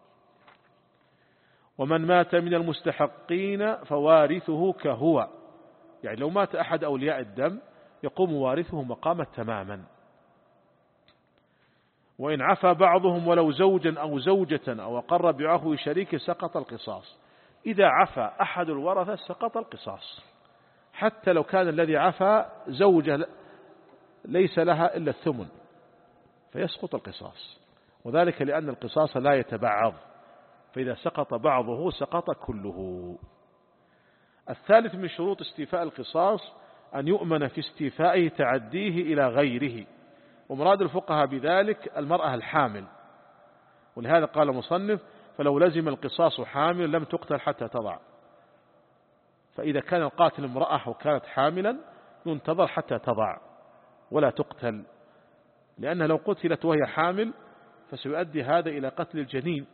ومن مات من المستحقين فوارثه كهو، يعني لو مات أحد أولياء الدم يقوم وارثه مقامه تماما. وإن عفى بعضهم ولو زوجا أو زوجة أو أقر بعفو شريك سقط القصاص. إذا عفى أحد الورثة سقط القصاص، حتى لو كان الذي عفى زوجة ليس لها إلا الثمن فيسقط القصاص، وذلك لأن القصاص لا يتبعض، فإذا سقط بعضه سقط كله. الثالث من شروط استيفاء القصاص أن يؤمن في استيفائه تعديه إلى غيره، ومراد الفقهاء بذلك المرأة الحامل، ولهذا قال المصنف فلو لزم القصاص حامل لم تقتل حتى تضع. فإذا كان القاتل امرأة وكانت حاملا ينتظر حتى تضع ولا تقتل، لأنها لو قتلت وهي حامل فسيؤدي هذا إلى قتل الجنين،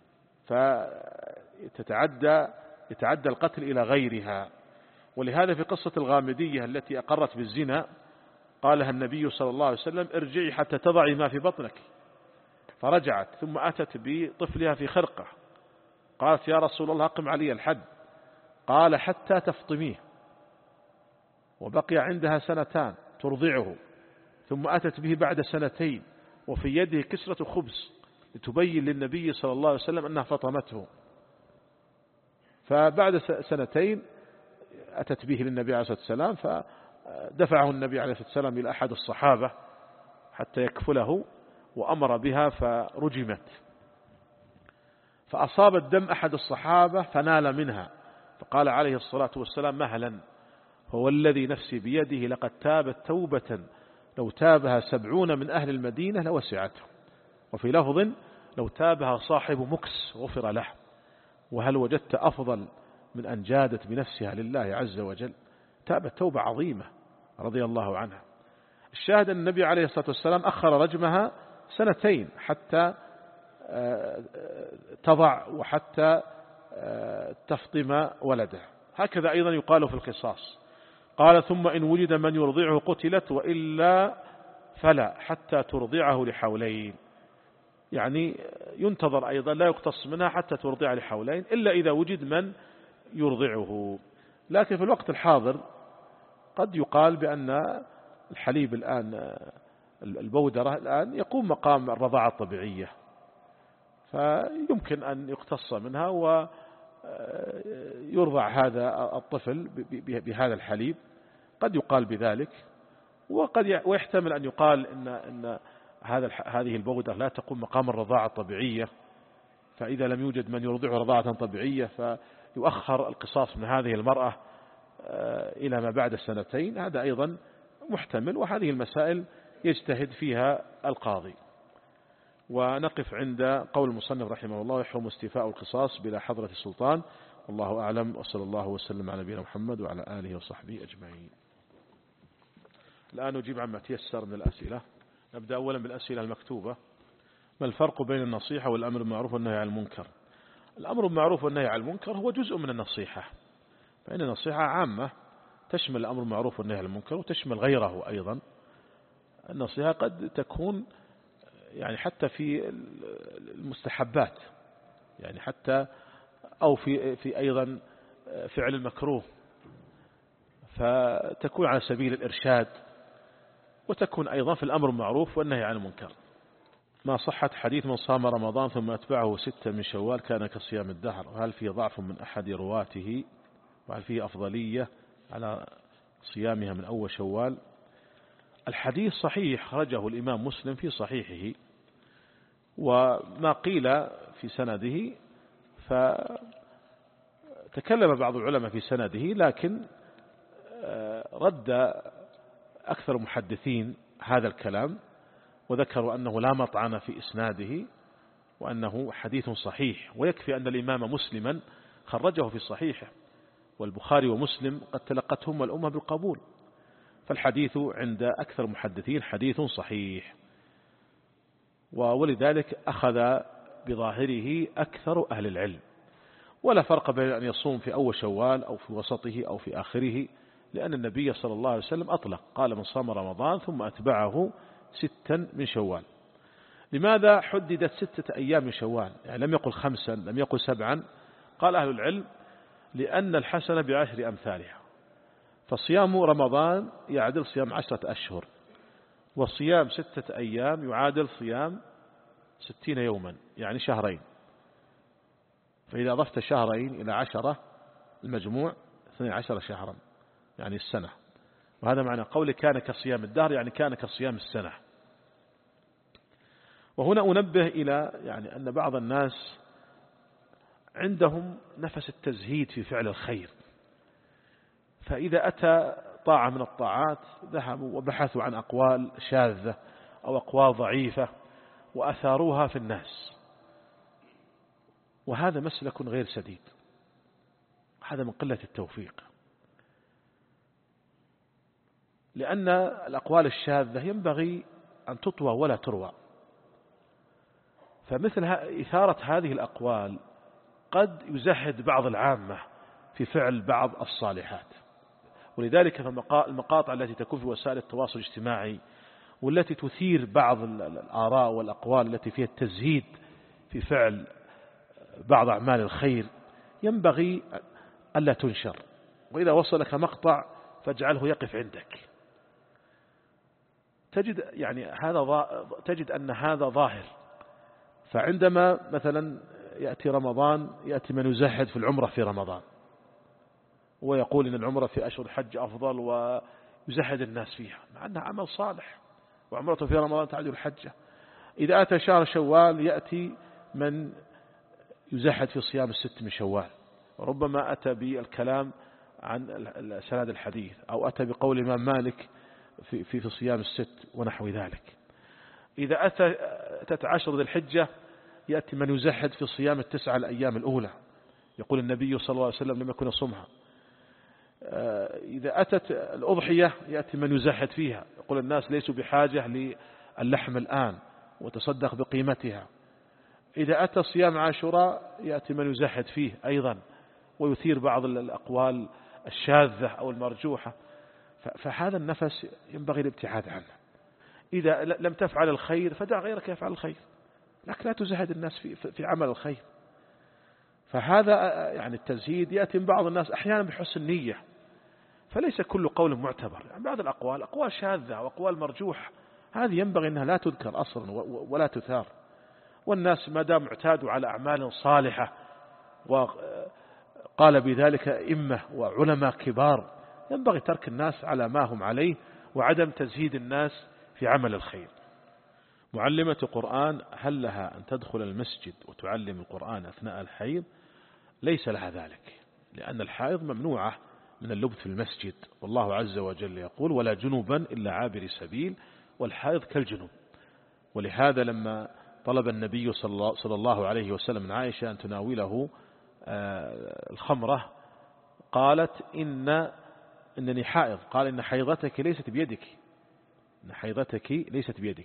فتتعدى يتعدى القتل إلى غيرها. ولهذا في قصة الغامدية التي أقرت بالزنا قالها النبي صلى الله عليه وسلم ارجعي حتى تضعي ما في بطنك، فرجعت ثم أتت بطفلها في خرقة، قالت يا رسول الله أقم علي الحد، قال حتى تفطميه، وبقي عندها سنتان ترضعه، ثم أتت به بعد سنتين وفي يده كسرة خبز لتبين للنبي صلى الله عليه وسلم أنها فطمته. فبعد سنتين أتت به للنبي عليه الصلاة والسلام، فدفعه النبي عليه الصلاة والسلام إلى أحد الصحابة حتى يكفله، وأمر بها فرجمت، فأصاب الدم أحد الصحابة فنال منها، فقال عليه الصلاة والسلام مهلا، هو الذي نفسي بيده لقد تابت توبة لو تابها سبعون من أهل المدينة لوسعته، وفي لفظ لو تابها صاحب مكس غفر له. وهل وجدت أفضل من أن جادت بنفسها لله عز وجل؟ تابت توبة عظيمة رضي الله عنها. الشاهد أن النبي عليه الصلاة والسلام أخر رجمها سنتين حتى تضع وحتى تفطم ولده. هكذا أيضا يقال في القصاص، قال ثم إن وجد من يرضعه قتلت وإلا فلا حتى ترضعه لحولين، يعني ينتظر أيضا لا يقتص منها حتى ترضع لحولين إلا إذا وجد من يرضعه. لكن في الوقت الحاضر قد يقال بأن الحليب الآن البودرة الآن يقوم مقام الرضاعة الطبيعية، فيمكن أن يقتص منها ويرضع هذا الطفل بهذا الحليب، قد يقال بذلك. وقد ويحتمل أن يقال إن, إن هذا هذه البودرة لا تقوم مقام الرضاعة الطبيعية، فإذا لم يوجد من يرضعه رضاعة طبيعية فيؤخر القصاص من هذه المرأة إلى ما بعد السنتين، هذا أيضا محتمل. وهذه المسائل يجتهد فيها القاضي. ونقف عند قول المصنف رحمه الله يحرم استيفاء القصاص بلا حضرة السلطان، والله أعلم، وصلى الله وسلم على نبينا محمد وعلى آله وصحبه أجمعين. الآن نجيب عما تيسر من الأسئلة. نبدأ أولا بالأسئلة المكتوبة. ما الفرق بين النصيحة والأمر بالمعروف والنهي عن المنكر؟ الأمر بالمعروف والنهي عن المنكر هو جزء من النصيحة، فإن النصيحة عامة تشمل الأمر بالمعروف والنهي عن المنكر وتشمل غيره أيضا. النصيحة قد تكون يعني حتى في المستحبات، يعني حتى أو في في أيضا فعل المكروه، فتكون على سبيل الإرشاد، وتكون أيضا في الأمر بالمعروف والنهي عن المنكر. ما صحة حديث من صام رمضان ثم أتبعه ستة من شوال كان كصيام الدهر، وهل فيه ضعف من أحد رواته، وهل فيه أفضلية على صيامها من أول شوال؟ الحديث صحيح، خرجه الإمام مسلم في صحيحه، وما قيل في سنده فتكلم بعض العلماء في سنده، لكن رد أكثر المحدثين هذا الكلام وذكروا أنه لا مطعن في إسناده وأنه حديث صحيح. ويكفي أن الإمام مسلما خرجه في صحيحه، والبخاري ومسلم قد تلقتهم الأمة بالقبول، فالحديث عند أكثر المحدثين حديث صحيح، ولذلك أخذ بظاهره أكثر أهل العلم. ولا فرق بين أن يصوم في أول شوال أو في وسطه أو في آخره، لأن النبي صلى الله عليه وسلم أطلق، قال من صام رمضان ثم أتبعه ستا من شوال. لماذا حددت ستة أيام من شوال؟ يعني لم يقل خمسا، لم يقل سبعا. قال أهل العلم لأن الحسنة بعشر أمثالها، فصيام رمضان يعادل صيام عشرة أشهر، وصيام ستة أيام يعادل صيام ستين يوما، يعني شهرين. فإذا أضفت شهرين إلى عشرة المجموع اثني عشر شهرا، يعني السنة. وهذا معنى قول كان كصيام الدهر، يعني كان كصيام السنة. وهنا أنبه إلى يعني أن بعض الناس عندهم نفس التزهيد في فعل الخير، فإذا أتى طاعة من الطاعات ذهبوا وبحثوا عن أقوال شاذة أو أقوال ضعيفة وأثاروها في الناس، وهذا مسلك غير سديد، هذا من قلة التوفيق. لأن الأقوال الشاذة ينبغي أن تطوى ولا تروى، فمثل إثارة هذه الأقوال قد يزهد بعض العامة في فعل بعض الصالحات. ولذلك المقاطع التي تكون في وسائل التواصل الاجتماعي والتي تثير بعض الآراء والأقوال التي فيها التزهيد في فعل بعض أعمال الخير ينبغي ألا تنشر، وإذا وصلك مقطع فاجعله يقف عندك. تجد يعني هذا تجد أن هذا ظاهر. فعندما مثلا يأتي رمضان يأتي من يزهد في العمرة في رمضان ويقول إن العمرة في أشهر الحج أفضل ويزهد الناس فيها، مع أنها عمل صالح وعمرته في رمضان تعدل الحجة. إذا أتى شهر شوال يأتي من يزهد في صيام الست من شوال، وربما أتى بالكلام عن سند الحديث أو أتى بقول الإمام مالك في, في, في صيام الست ونحو ذلك. إذا أتى أتت عشر ذي الحجة يأتي من يزهد في صيام التسعة الأيام الأولى، يقول النبي صلى الله عليه وسلم لم يكن يصومها. إذا أتت الأضحية يأتي من يزهد فيها، يقول الناس ليسوا بحاجة للحم الآن وتصدق بقيمتها. إذا أتى صيام عاشوراء يأتي من يزهد فيه أيضا ويثير بعض الأقوال الشاذة أو المرجوحة. فهذا النفس ينبغي الابتعاد عنه. إذا لم تفعل الخير فدع غيرك يفعل الخير، لكن لا تزهد الناس في, في عمل الخير. فهذا يعني التزهيد يأتي من بعض الناس أحيانا بحسن نية، فليس كل قول معتبر. يعني بعض الأقوال أقوال شاذة وأقوال مرجوح، هذه ينبغي أنها لا تذكر أصلا ولا تثار. والناس ما دام اعتادوا على أعمال صالحة وقال بذلك إمة وعلماء كبار، ينبغي ترك الناس على ما هم عليه وعدم تزهيد الناس في عمل الخير. معلمة قرآن هل لها أن تدخل المسجد وتعلم القرآن أثناء الحيض؟ ليس لها ذلك، لأن الحائض ممنوعة من اللبث في المسجد، والله عز وجل يقول ولا جنوبا إلا عابر سبيل، والحائض كالجنوب. ولهذا لما طلب النبي صلى الله عليه وسلم من عائشة أن تناوله الخمرة قالت إن إنني حائض، قال إن حيضتك ليست بيدك، إن حيضتك ليست بيدك.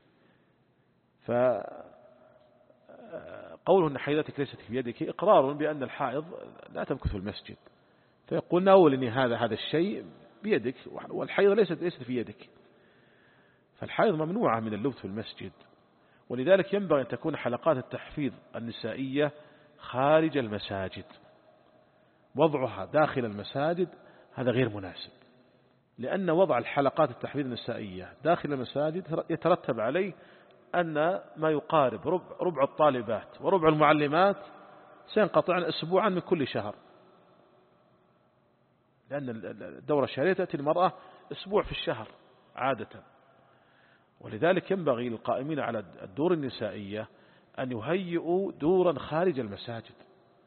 فقوله أن حيضتك ليست بيدك إقرار بأن الحائض لا تمكث في المسجد، فيقول ناولني هذا هذا الشيء بيدك، والحيض ليست ليست في يدك. فالحائض ممنوعة من اللبث في المسجد. ولذلك ينبغي أن تكون حلقات التحفيظ النسائية خارج المساجد، وضعها داخل المساجد هذا غير مناسب، لأن وضع الحلقات التحفيظ النسائية داخل المساجد يترتب عليه أن ما يقارب ربع, ربع الطالبات وربع المعلمات سينقطعن أسبوعا من كل شهر، لأن الدورة الشهرية تأتي المرأة أسبوع في الشهر عادة. ولذلك ينبغي للقائمين على الدور النسائية أن يهيئوا دورا خارج المساجد،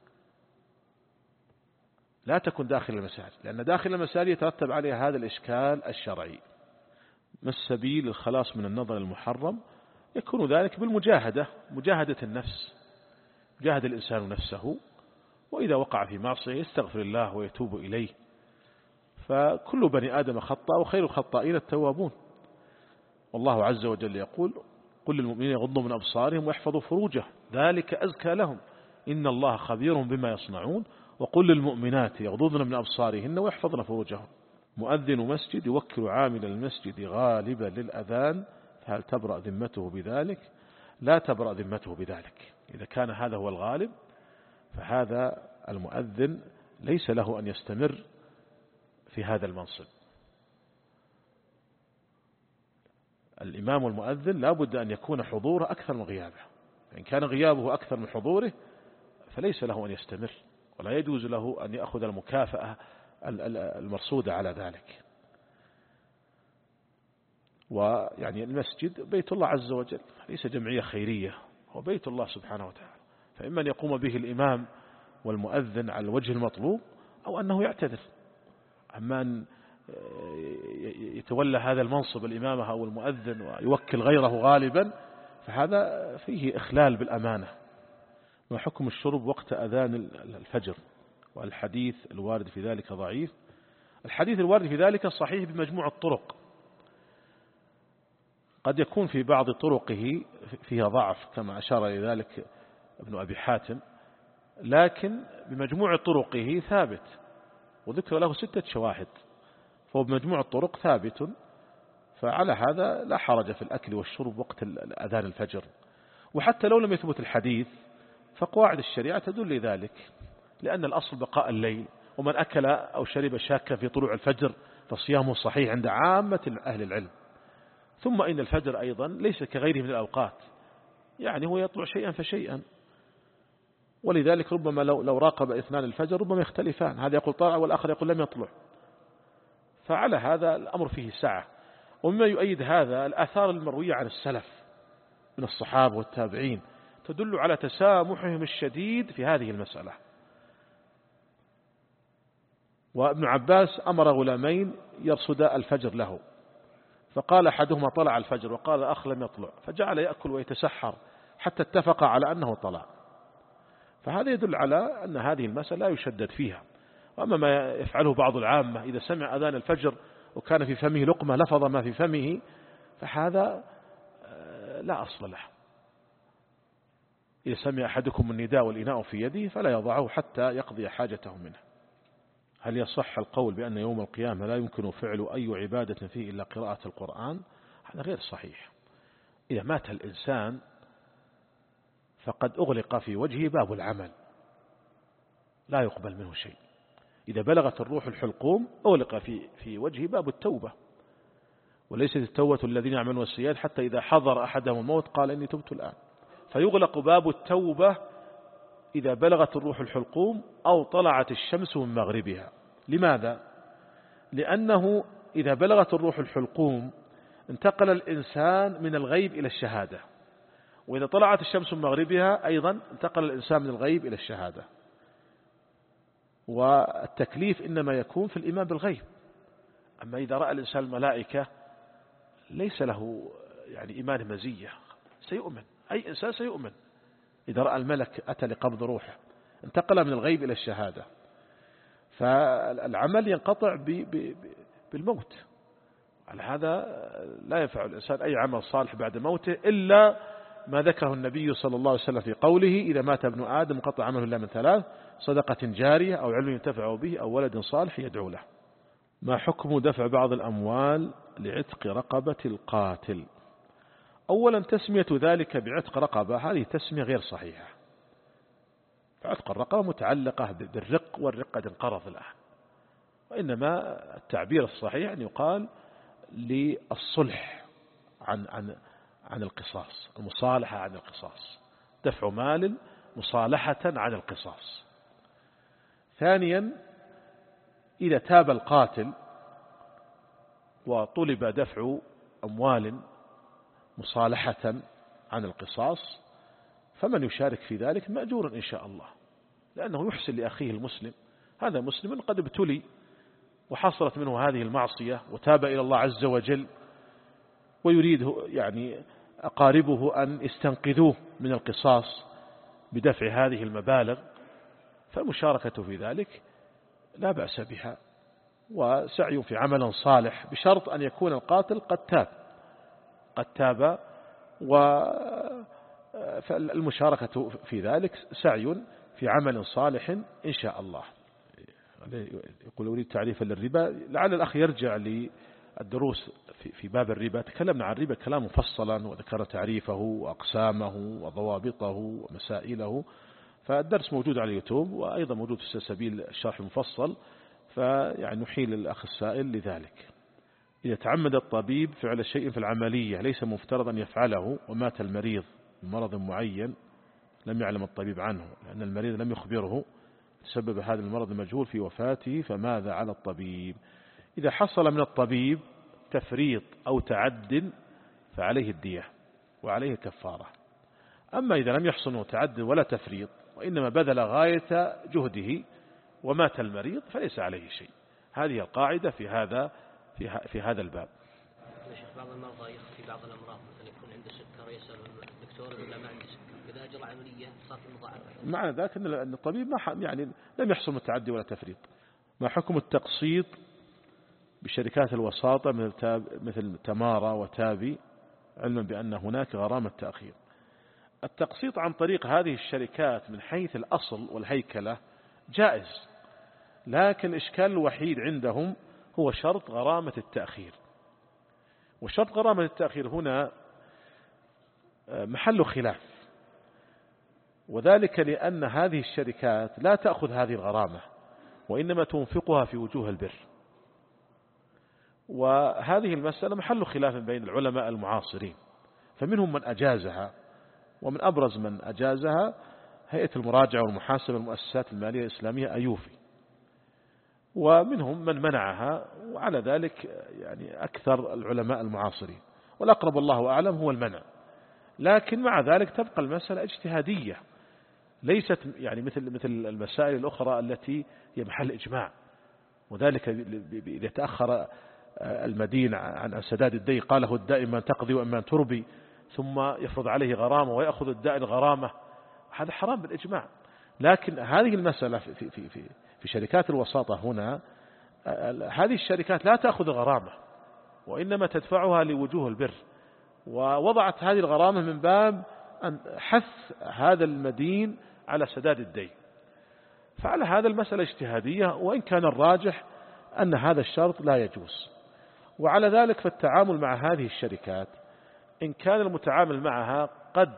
لا تكن داخل المساجد، لأن داخل المساجد يترتب عليها هذا الإشكال الشرعي. ما السبيل للخلاص من النظر المحرم؟ يكون ذلك بالمجاهدة، مجاهدة النفس، جاهد الإنسان نفسه، وإذا وقع في معصية يستغفر الله ويتوب إليه. فكل بني آدم خطأ وخير الخطائين التوابون. والله عز وجل يقول قل للمؤمنين يغضوا من أبصارهم ويحفظوا فروجهم ذلك أزكى لهم إن الله خبير بما يصنعون وقل للمؤمنات يغضضن من أبصارهن ويحفظن فروجهن. مؤذن مسجد يوكل عامل المسجد غالبا للأذان، فهل تبرأ ذمته بذلك؟ لا تبرأ ذمته بذلك. إذا كان هذا هو الغالب فهذا المؤذن ليس له أن يستمر في هذا المنصب. الإمام والمؤذن لا بد أن يكون حضوره أكثر من غيابه، فإن كان غيابه أكثر من حضوره فليس له أن يستمر، ولا يجوز له أن يأخذ المكافأة المرصودة على ذلك. ويعني المسجد بيت الله عز وجل، ليس جمعية خيرية، هو بيت الله سبحانه وتعالى، فإما أن يقوم به الإمام والمؤذن على الوجه المطلوب أو أنه يعتذر. أما أن يتولى هذا المنصب الإمامة أو المؤذن ويوكل غيره غالبا فهذا فيه إخلال بالأمانة. وحكم الشرب وقت أذان الفجر، والحديث الوارد في ذلك ضعيف. الحديث الوارد في ذلك صحيح بمجموع الطرق، قد يكون في بعض طرقه فيها ضعف كما أشار إلى ذلك ابن أبي حاتم، لكن بمجموع طرقه ثابت، وذكر له ستة شواهد، فهو بمجموع الطرق ثابت. فعلى هذا لا حرج في الأكل والشرب وقت أذان الفجر. وحتى لو لم يثبت الحديث فقواعد الشريعة تدل لذلك، لأن الأصل بقاء الليل، ومن أكل أو شرب شاكا في طلوع الفجر فصيامه صحيح عند عامة أهل العلم. ثم إن الفجر أيضا ليس كغيره من الأوقات، يعني هو يطلع شيئا فشيئا، ولذلك ربما لو, لو راقب اثنان الفجر ربما يختلفان، هذا يقول طلع والآخر يقول لم يطلع. فعلى هذا الأمر فيه سعة. ومما يؤيد هذا الآثار المروية عن السلف من الصحابة والتابعين تدل على تسامحهم الشديد في هذه المسألة. وابن عباس أمر غلامين يرصدا الفجر له، فقال أحدهما طلع الفجر وقال الآخر لم يطلع، فجعل يأكل ويتسحر حتى اتفق على أنه طلع. فهذا يدل على أن هذه المسألة لا يشدد فيها. وأما ما يفعله بعض العامة إذا سمع أذان الفجر وكان في فمه لقمة لفظ ما في فمه، فهذا لا أصل له. إذا سمع أحدكم النداء والإناء في يده فلا يضعه حتى يقضي حاجته منه. هل يصح القول بأن يوم القيامة لا يمكن فعل أي عبادة فيه إلا قراءة القرآن؟ هذا غير صحيح. إذا مات الإنسان فقد أغلق في وجهه باب العمل، لا يقبل منه شيء. إذا بلغت الروح الحلقوم أغلق في في وجهه باب التوبة، وليست التوبة الذين يعملون السيئات حتى إذا حضر أحدهم الموت قال إني تبت الآن. فيغلق باب التوبة إذا بلغت الروح الحلقوم أو طلعت الشمس من مغربها. لماذا؟ لأنه إذا بلغت الروح الحلقوم انتقل الإنسان من الغيب إلى الشهادة، وإذا طلعت الشمس من مغربها أيضا انتقل الإنسان من الغيب إلى الشهادة. والتكليف إنما يكون في الإيمان بالغيب. أما إذا رأى الإنسان الملائكة ليس له يعني إيمان مزية، سيؤمن، أي إنسان سيؤمن. إذا رأى الملك أتى لقبض روحه انتقل من الغيب إلى الشهادة. فالعمل ينقطع بالموت. على هذا لا ينفع الإنسان أي عمل صالح بعد موته إلا ما ذكره النبي صلى الله عليه وسلم في قوله إذا مات ابن آدم انقطع عمله إلا من ثلاث: صدقة جارية أو علم ينتفع به أو ولد صالح يدعو له. ما حكم دفع بعض الأموال لعتق رقبة القاتل؟ أولا تسمية ذلك بعتق رقبة هذه تسمية غير صحيحة. فعتق الرقبة متعلقة بالرق، والرق قد انقرض الآن، وإنما التعبير الصحيح أن يقال للصلح عن عن عن القصاص، المصالحة عن القصاص، دفع مال مصالحة عن القصاص. ثانيا إذا تاب القاتل وطلب دفع أموال مصالحة عن القصاص فمن يشارك في ذلك مأجور إن شاء الله، لأنه يحسن لأخيه المسلم. هذا مسلم قد ابتلي وحصلت منه هذه المعصية وتاب إلى الله عز وجل، ويريد يعني أقاربه أن يستنقذوه من القصاص بدفع هذه المبالغ، فالمشاركة في ذلك لا بأس بها، وسعي في عمل صالح بشرط أن يكون القاتل قد تاب قد تاب والمشاركة في ذلك سعي في عمل صالح إن شاء الله. يقول أريد تعريفا للربا. لعل الأخ يرجع للدروس في باب الربا، تكلمنا عن الربا كلام مفصلا وذكر تعريفه وأقسامه وضوابطه ومسائله، فالدرس موجود على اليوتيوب وأيضا موجود في سبيل الشرح المفصل، فيعني نحيل الأخ السائل لذلك. إذا تعمد الطبيب فعل شيء في العملية ليس مفترضا يفعله ومات المريض بمرض معين لم يعلم الطبيب عنه لأن المريض لم يخبره، تسبب هذا المرض المجهول في وفاته، فماذا على الطبيب؟ إذا حصل من الطبيب تفريط أو تعد فعليه الدية وعليه كفارة. أما إذا لم يحصل تعد ولا تفريط وإنما بذل غاية جهده ومات المريض فليس عليه شيء. هذه القاعدة في هذا في, في هذا الباب. يا شيخ بعض المرضى يخفي بعض الأمراض، مثلا يكون عنده سكر يسأل الدكتور يقول لا ما عنده سكر، إذا أجرى عملية صار في مضاعفة. معنى ذلك أن الطبيب ما يعني لم يحصل من تعدي ولا تفريط. ما حكم التقسيط بشركات الوساطة مثل تمارا وتابي علما بأن هناك غرامة تأخير؟ التقسيط عن طريق هذه الشركات من حيث الأصل والهيكلة جائز، لكن الإشكال الوحيد عندهم هو شرط غرامة التأخير. وشرط غرامة التأخير هنا محل خلاف، وذلك لأن هذه الشركات لا تأخذ هذه الغرامة وإنما تنفقها في وجوه البر، وهذه المسألة محل خلاف بين العلماء المعاصرين، فمنهم من أجازها، ومن أبرز من أجازها هيئة المراجعة والمحاسبة المؤسسات المالية الإسلامية أيوفي، ومنهم من منعها، وعلى ذلك يعني أكثر العلماء المعاصرين، والأقرب الله أعلم هو المنع. لكن مع ذلك تبقى المسألة اجتهادية، ليست يعني مثل مثل المسائل الأخرى التي هي محل إجماع، وذلك إذا تأخر المدين عن سداد الدين قاله الدائن من تقضي وإما تربي، ثم يفرض عليه غرامة ويأخذ الدائن غرامة، هذا حرام بالإجماع. لكن هذه المسألة في, في, في, في شركات الوساطة هنا، هذه الشركات لا تأخذ غرامة وإنما تدفعها لوجوه البر، ووضعت هذه الغرامة من باب أن حث هذا المدين على سداد الدين. فعلى هذا المسألة اجتهادية، وإن كان الراجح أن هذا الشرط لا يجوز. وعلى ذلك فالتعامل مع هذه الشركات إن كان المتعامل معها قد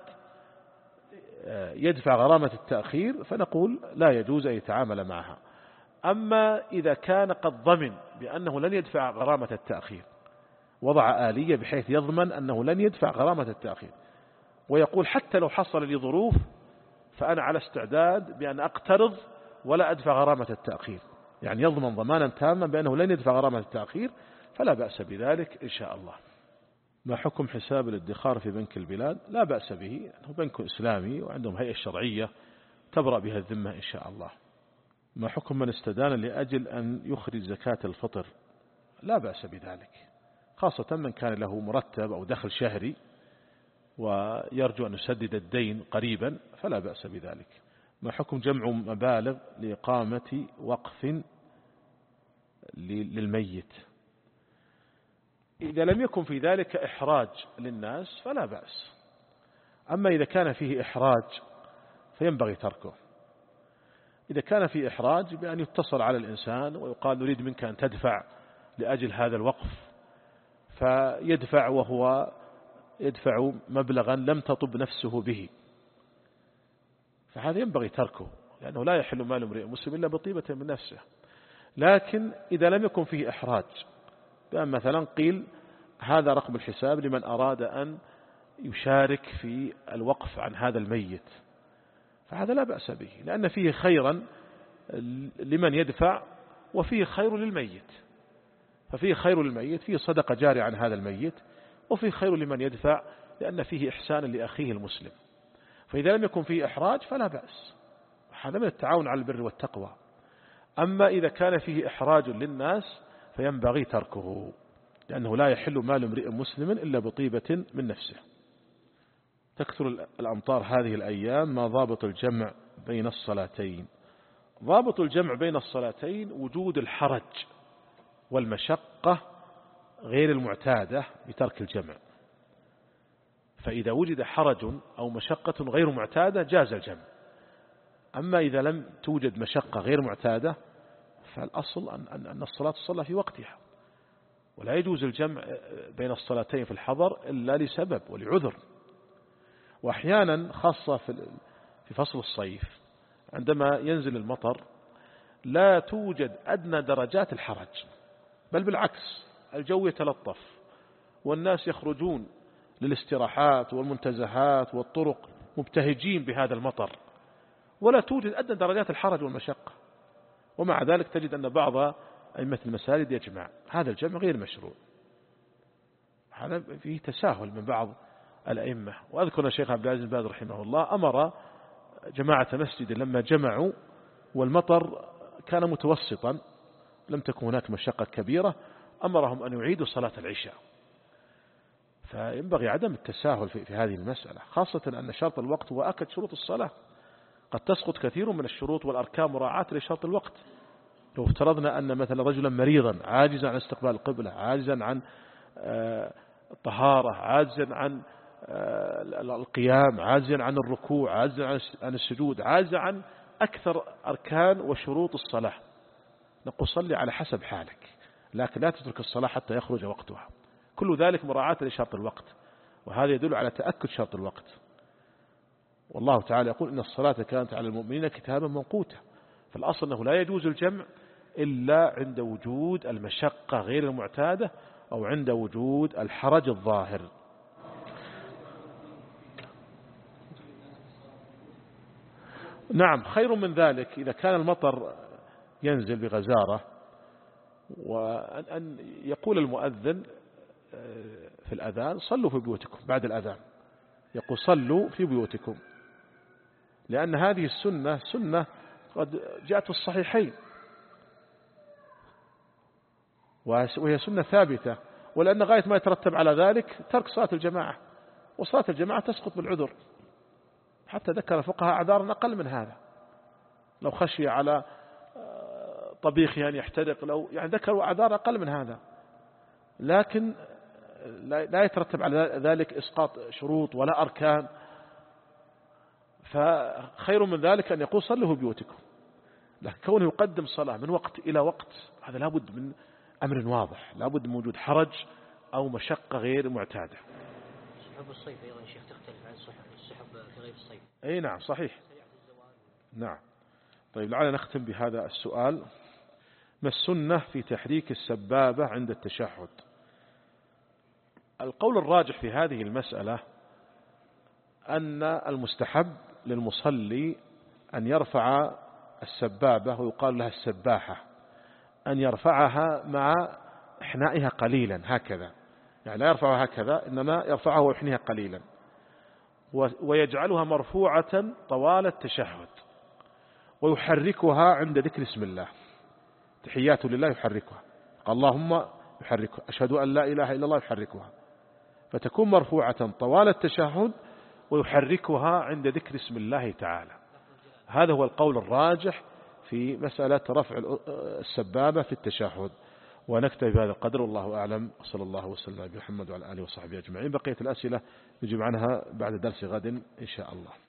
يدفع غرامة التأخير فنقول لا يجوز أن يتعامل معها. أما إذا كان قد ضمن بأنه لن يدفع غرامة التأخير، وضع آلية بحيث يضمن أنه لن يدفع غرامة التأخير، ويقول حتى لو حصل لي ظروف فأنا على استعداد بأن أقترض ولا أدفع غرامة التأخير، يعني يضمن ضمانا تاما بأنه لن يدفع غرامة التأخير، فلا بأس بذلك إن شاء الله. ما حكم حساب الادخار في بنك البلاد؟ لا بأس به، أنه بنك إسلامي وعندهم هيئة شرعية تبرأ بها الذمة إن شاء الله. ما حكم من استدان لأجل أن يخرج زكاة الفطر؟ لا بأس بذلك، خاصة من كان له مرتب أو دخل شهري ويرجو أن يسدد الدين قريبا فلا بأس بذلك. ما حكم جمع مبالغ لإقامة وقف للميت؟ إذا لم يكن في ذلك إحراج للناس فلا بأس، أما إذا كان فيه إحراج فينبغي تركه. إذا كان فيه إحراج بأن يتصل على الإنسان ويقال نريد منك أن تدفع لأجل هذا الوقف، فيدفع وهو يدفع مبلغا لم تطب نفسه به، فهذا ينبغي تركه، لأنه لا يحل مال امرئ مسلم إلا بطيبة من نفسه. لكن إذا لم يكن فيه إحراج، بأن مثلا قيل هذا رقم الحساب لمن أراد أن يشارك في الوقف عن هذا الميت، فهذا لا بأس به، لأن فيه خيرا لمن يدفع وفيه خير للميت، ففيه خير للميت، فيه صدقة جارية عن هذا الميت، وفيه خير لمن يدفع لأن فيه إحسان لأخيه المسلم. فإذا لم يكن فيه إحراج فلا بأس، هذا من التعاون على البر والتقوى. أما إذا كان فيه إحراج للناس فينبغي تركه، لأنه لا يحل مال امرئ مسلم إلا بطيبة من نفسه. تكثر الأمطار هذه الأيام، ما ضابط الجمع بين الصلاتين؟ ضابط الجمع بين الصلاتين وجود الحرج والمشقة غير المعتادة بترك الجمع، فإذا وجد حرج أو مشقة غير معتادة جاز الجمع، أما إذا لم توجد مشقة غير معتادة فالأصل أن أن الصلاة تصلى في وقتها، ولا يجوز الجمع بين الصلاتين في الحضر إلا لسبب ولعذر. وأحيانا خاصة في فصل الصيف عندما ينزل المطر لا توجد أدنى درجات الحرج، بل بالعكس الجو يتلطف والناس يخرجون للاستراحات والمنتزهات والطرق مبتهجين بهذا المطر، ولا توجد أدنى درجات الحرج والمشقة. ومع ذلك تجد أن بعض أئمة المساجد يجمع، هذا الجمع غير مشروع، هذا فيه تساهل من بعض الأئمة. وأذكر الشيخ عبد العزيز بن باز رحمه الله أمر جماعة مسجد لما جمعوا والمطر كان متوسطا لم تكن هناك مشقة كبيرة، أمرهم أن يعيدوا صلاة العشاء. فينبغي عدم التساهل في, في هذه المسألة، خاصة أن شرط الوقت هو أكد شروط الصلاة، قد تسقط كثير من الشروط والأركان مراعاة لشرط الوقت. لو افترضنا أن مثلا رجلا مريضا عاجزا عن استقبال القبلة، عاجزا عن الطهارة، عاجزا عن القيام، عاجزا عن الركوع، عاجزا عن السجود، عاجزا عن أكثر أركان وشروط الصلاة، نقول صلي على حسب حالك، لكن لا تترك الصلاة حتى يخرج وقتها. كل ذلك مراعاة لشرط الوقت، وهذا يدل على تأكد شرط الوقت. والله تعالى يقول إن الصلاة كانت على المؤمنين كتابا موقوتا. فالأصل أنه لا يجوز الجمع إلا عند وجود المشقة غير المعتادة أو عند وجود الحرج الظاهر. نعم، خير من ذلك إذا كان المطر ينزل بغزارة وأن يقول المؤذن في الأذان صلوا في بيوتكم، بعد الأذان يقول صلوا في بيوتكم، لأن هذه السنة سنة قد جاءت في الصحيحين وهي سنة ثابتة، ولأن غاية ما يترتب على ذلك ترك صلاة الجماعة، وصلاة الجماعة تسقط بالعذر، حتى ذكر فقهاء أعذارا أقل من هذا، لو خشي على طبيخه أن يحترق، لو يعني ذكروا أعذار أقل من هذا، لكن لا يترتب على ذلك إسقاط شروط ولا أركان. فخير من ذلك أن يقول صلوا في بيوتكم، لكن كونه يقدم صلاة من وقت إلى وقت هذا لابد من أمر واضح، لابد من وجود حرج أو مشقة غير معتادة. سحب الصيف أيضا شيخ تختلف عن السحب في غير الصيف. أي نعم صحيح. نعم. طيب لعلنا نختم بهذا السؤال: ما السنة في تحريك السبابة عند التشهد؟ القول الراجح في هذه المسألة أن المستحب للمصلي أن يرفع السبابة، ويقال لها السباحة، أن يرفعها مع إحنائها قليلا هكذا، يعني لا يرفعها هكذا إنما يرفعها ويحنيها قليلا، ويجعلها مرفوعة طوال التشهد، ويحركها عند ذكر اسم الله، تحيات لله يحركها، اللهم يحركها، أشهد أن لا إله إلا الله يحركها، فتكون مرفوعة طوال التشهد ويحركها عند ذكر اسم الله تعالى. هذا هو القول الراجح في مسألة رفع السبابة في التشهد. ونكتفي بهذا القدر، والله أعلم، صلى الله وسلم على محمد وعلى آله وصحبه أجمعين. بقية الأسئلة نجيب عنها بعد درس غد إن شاء الله.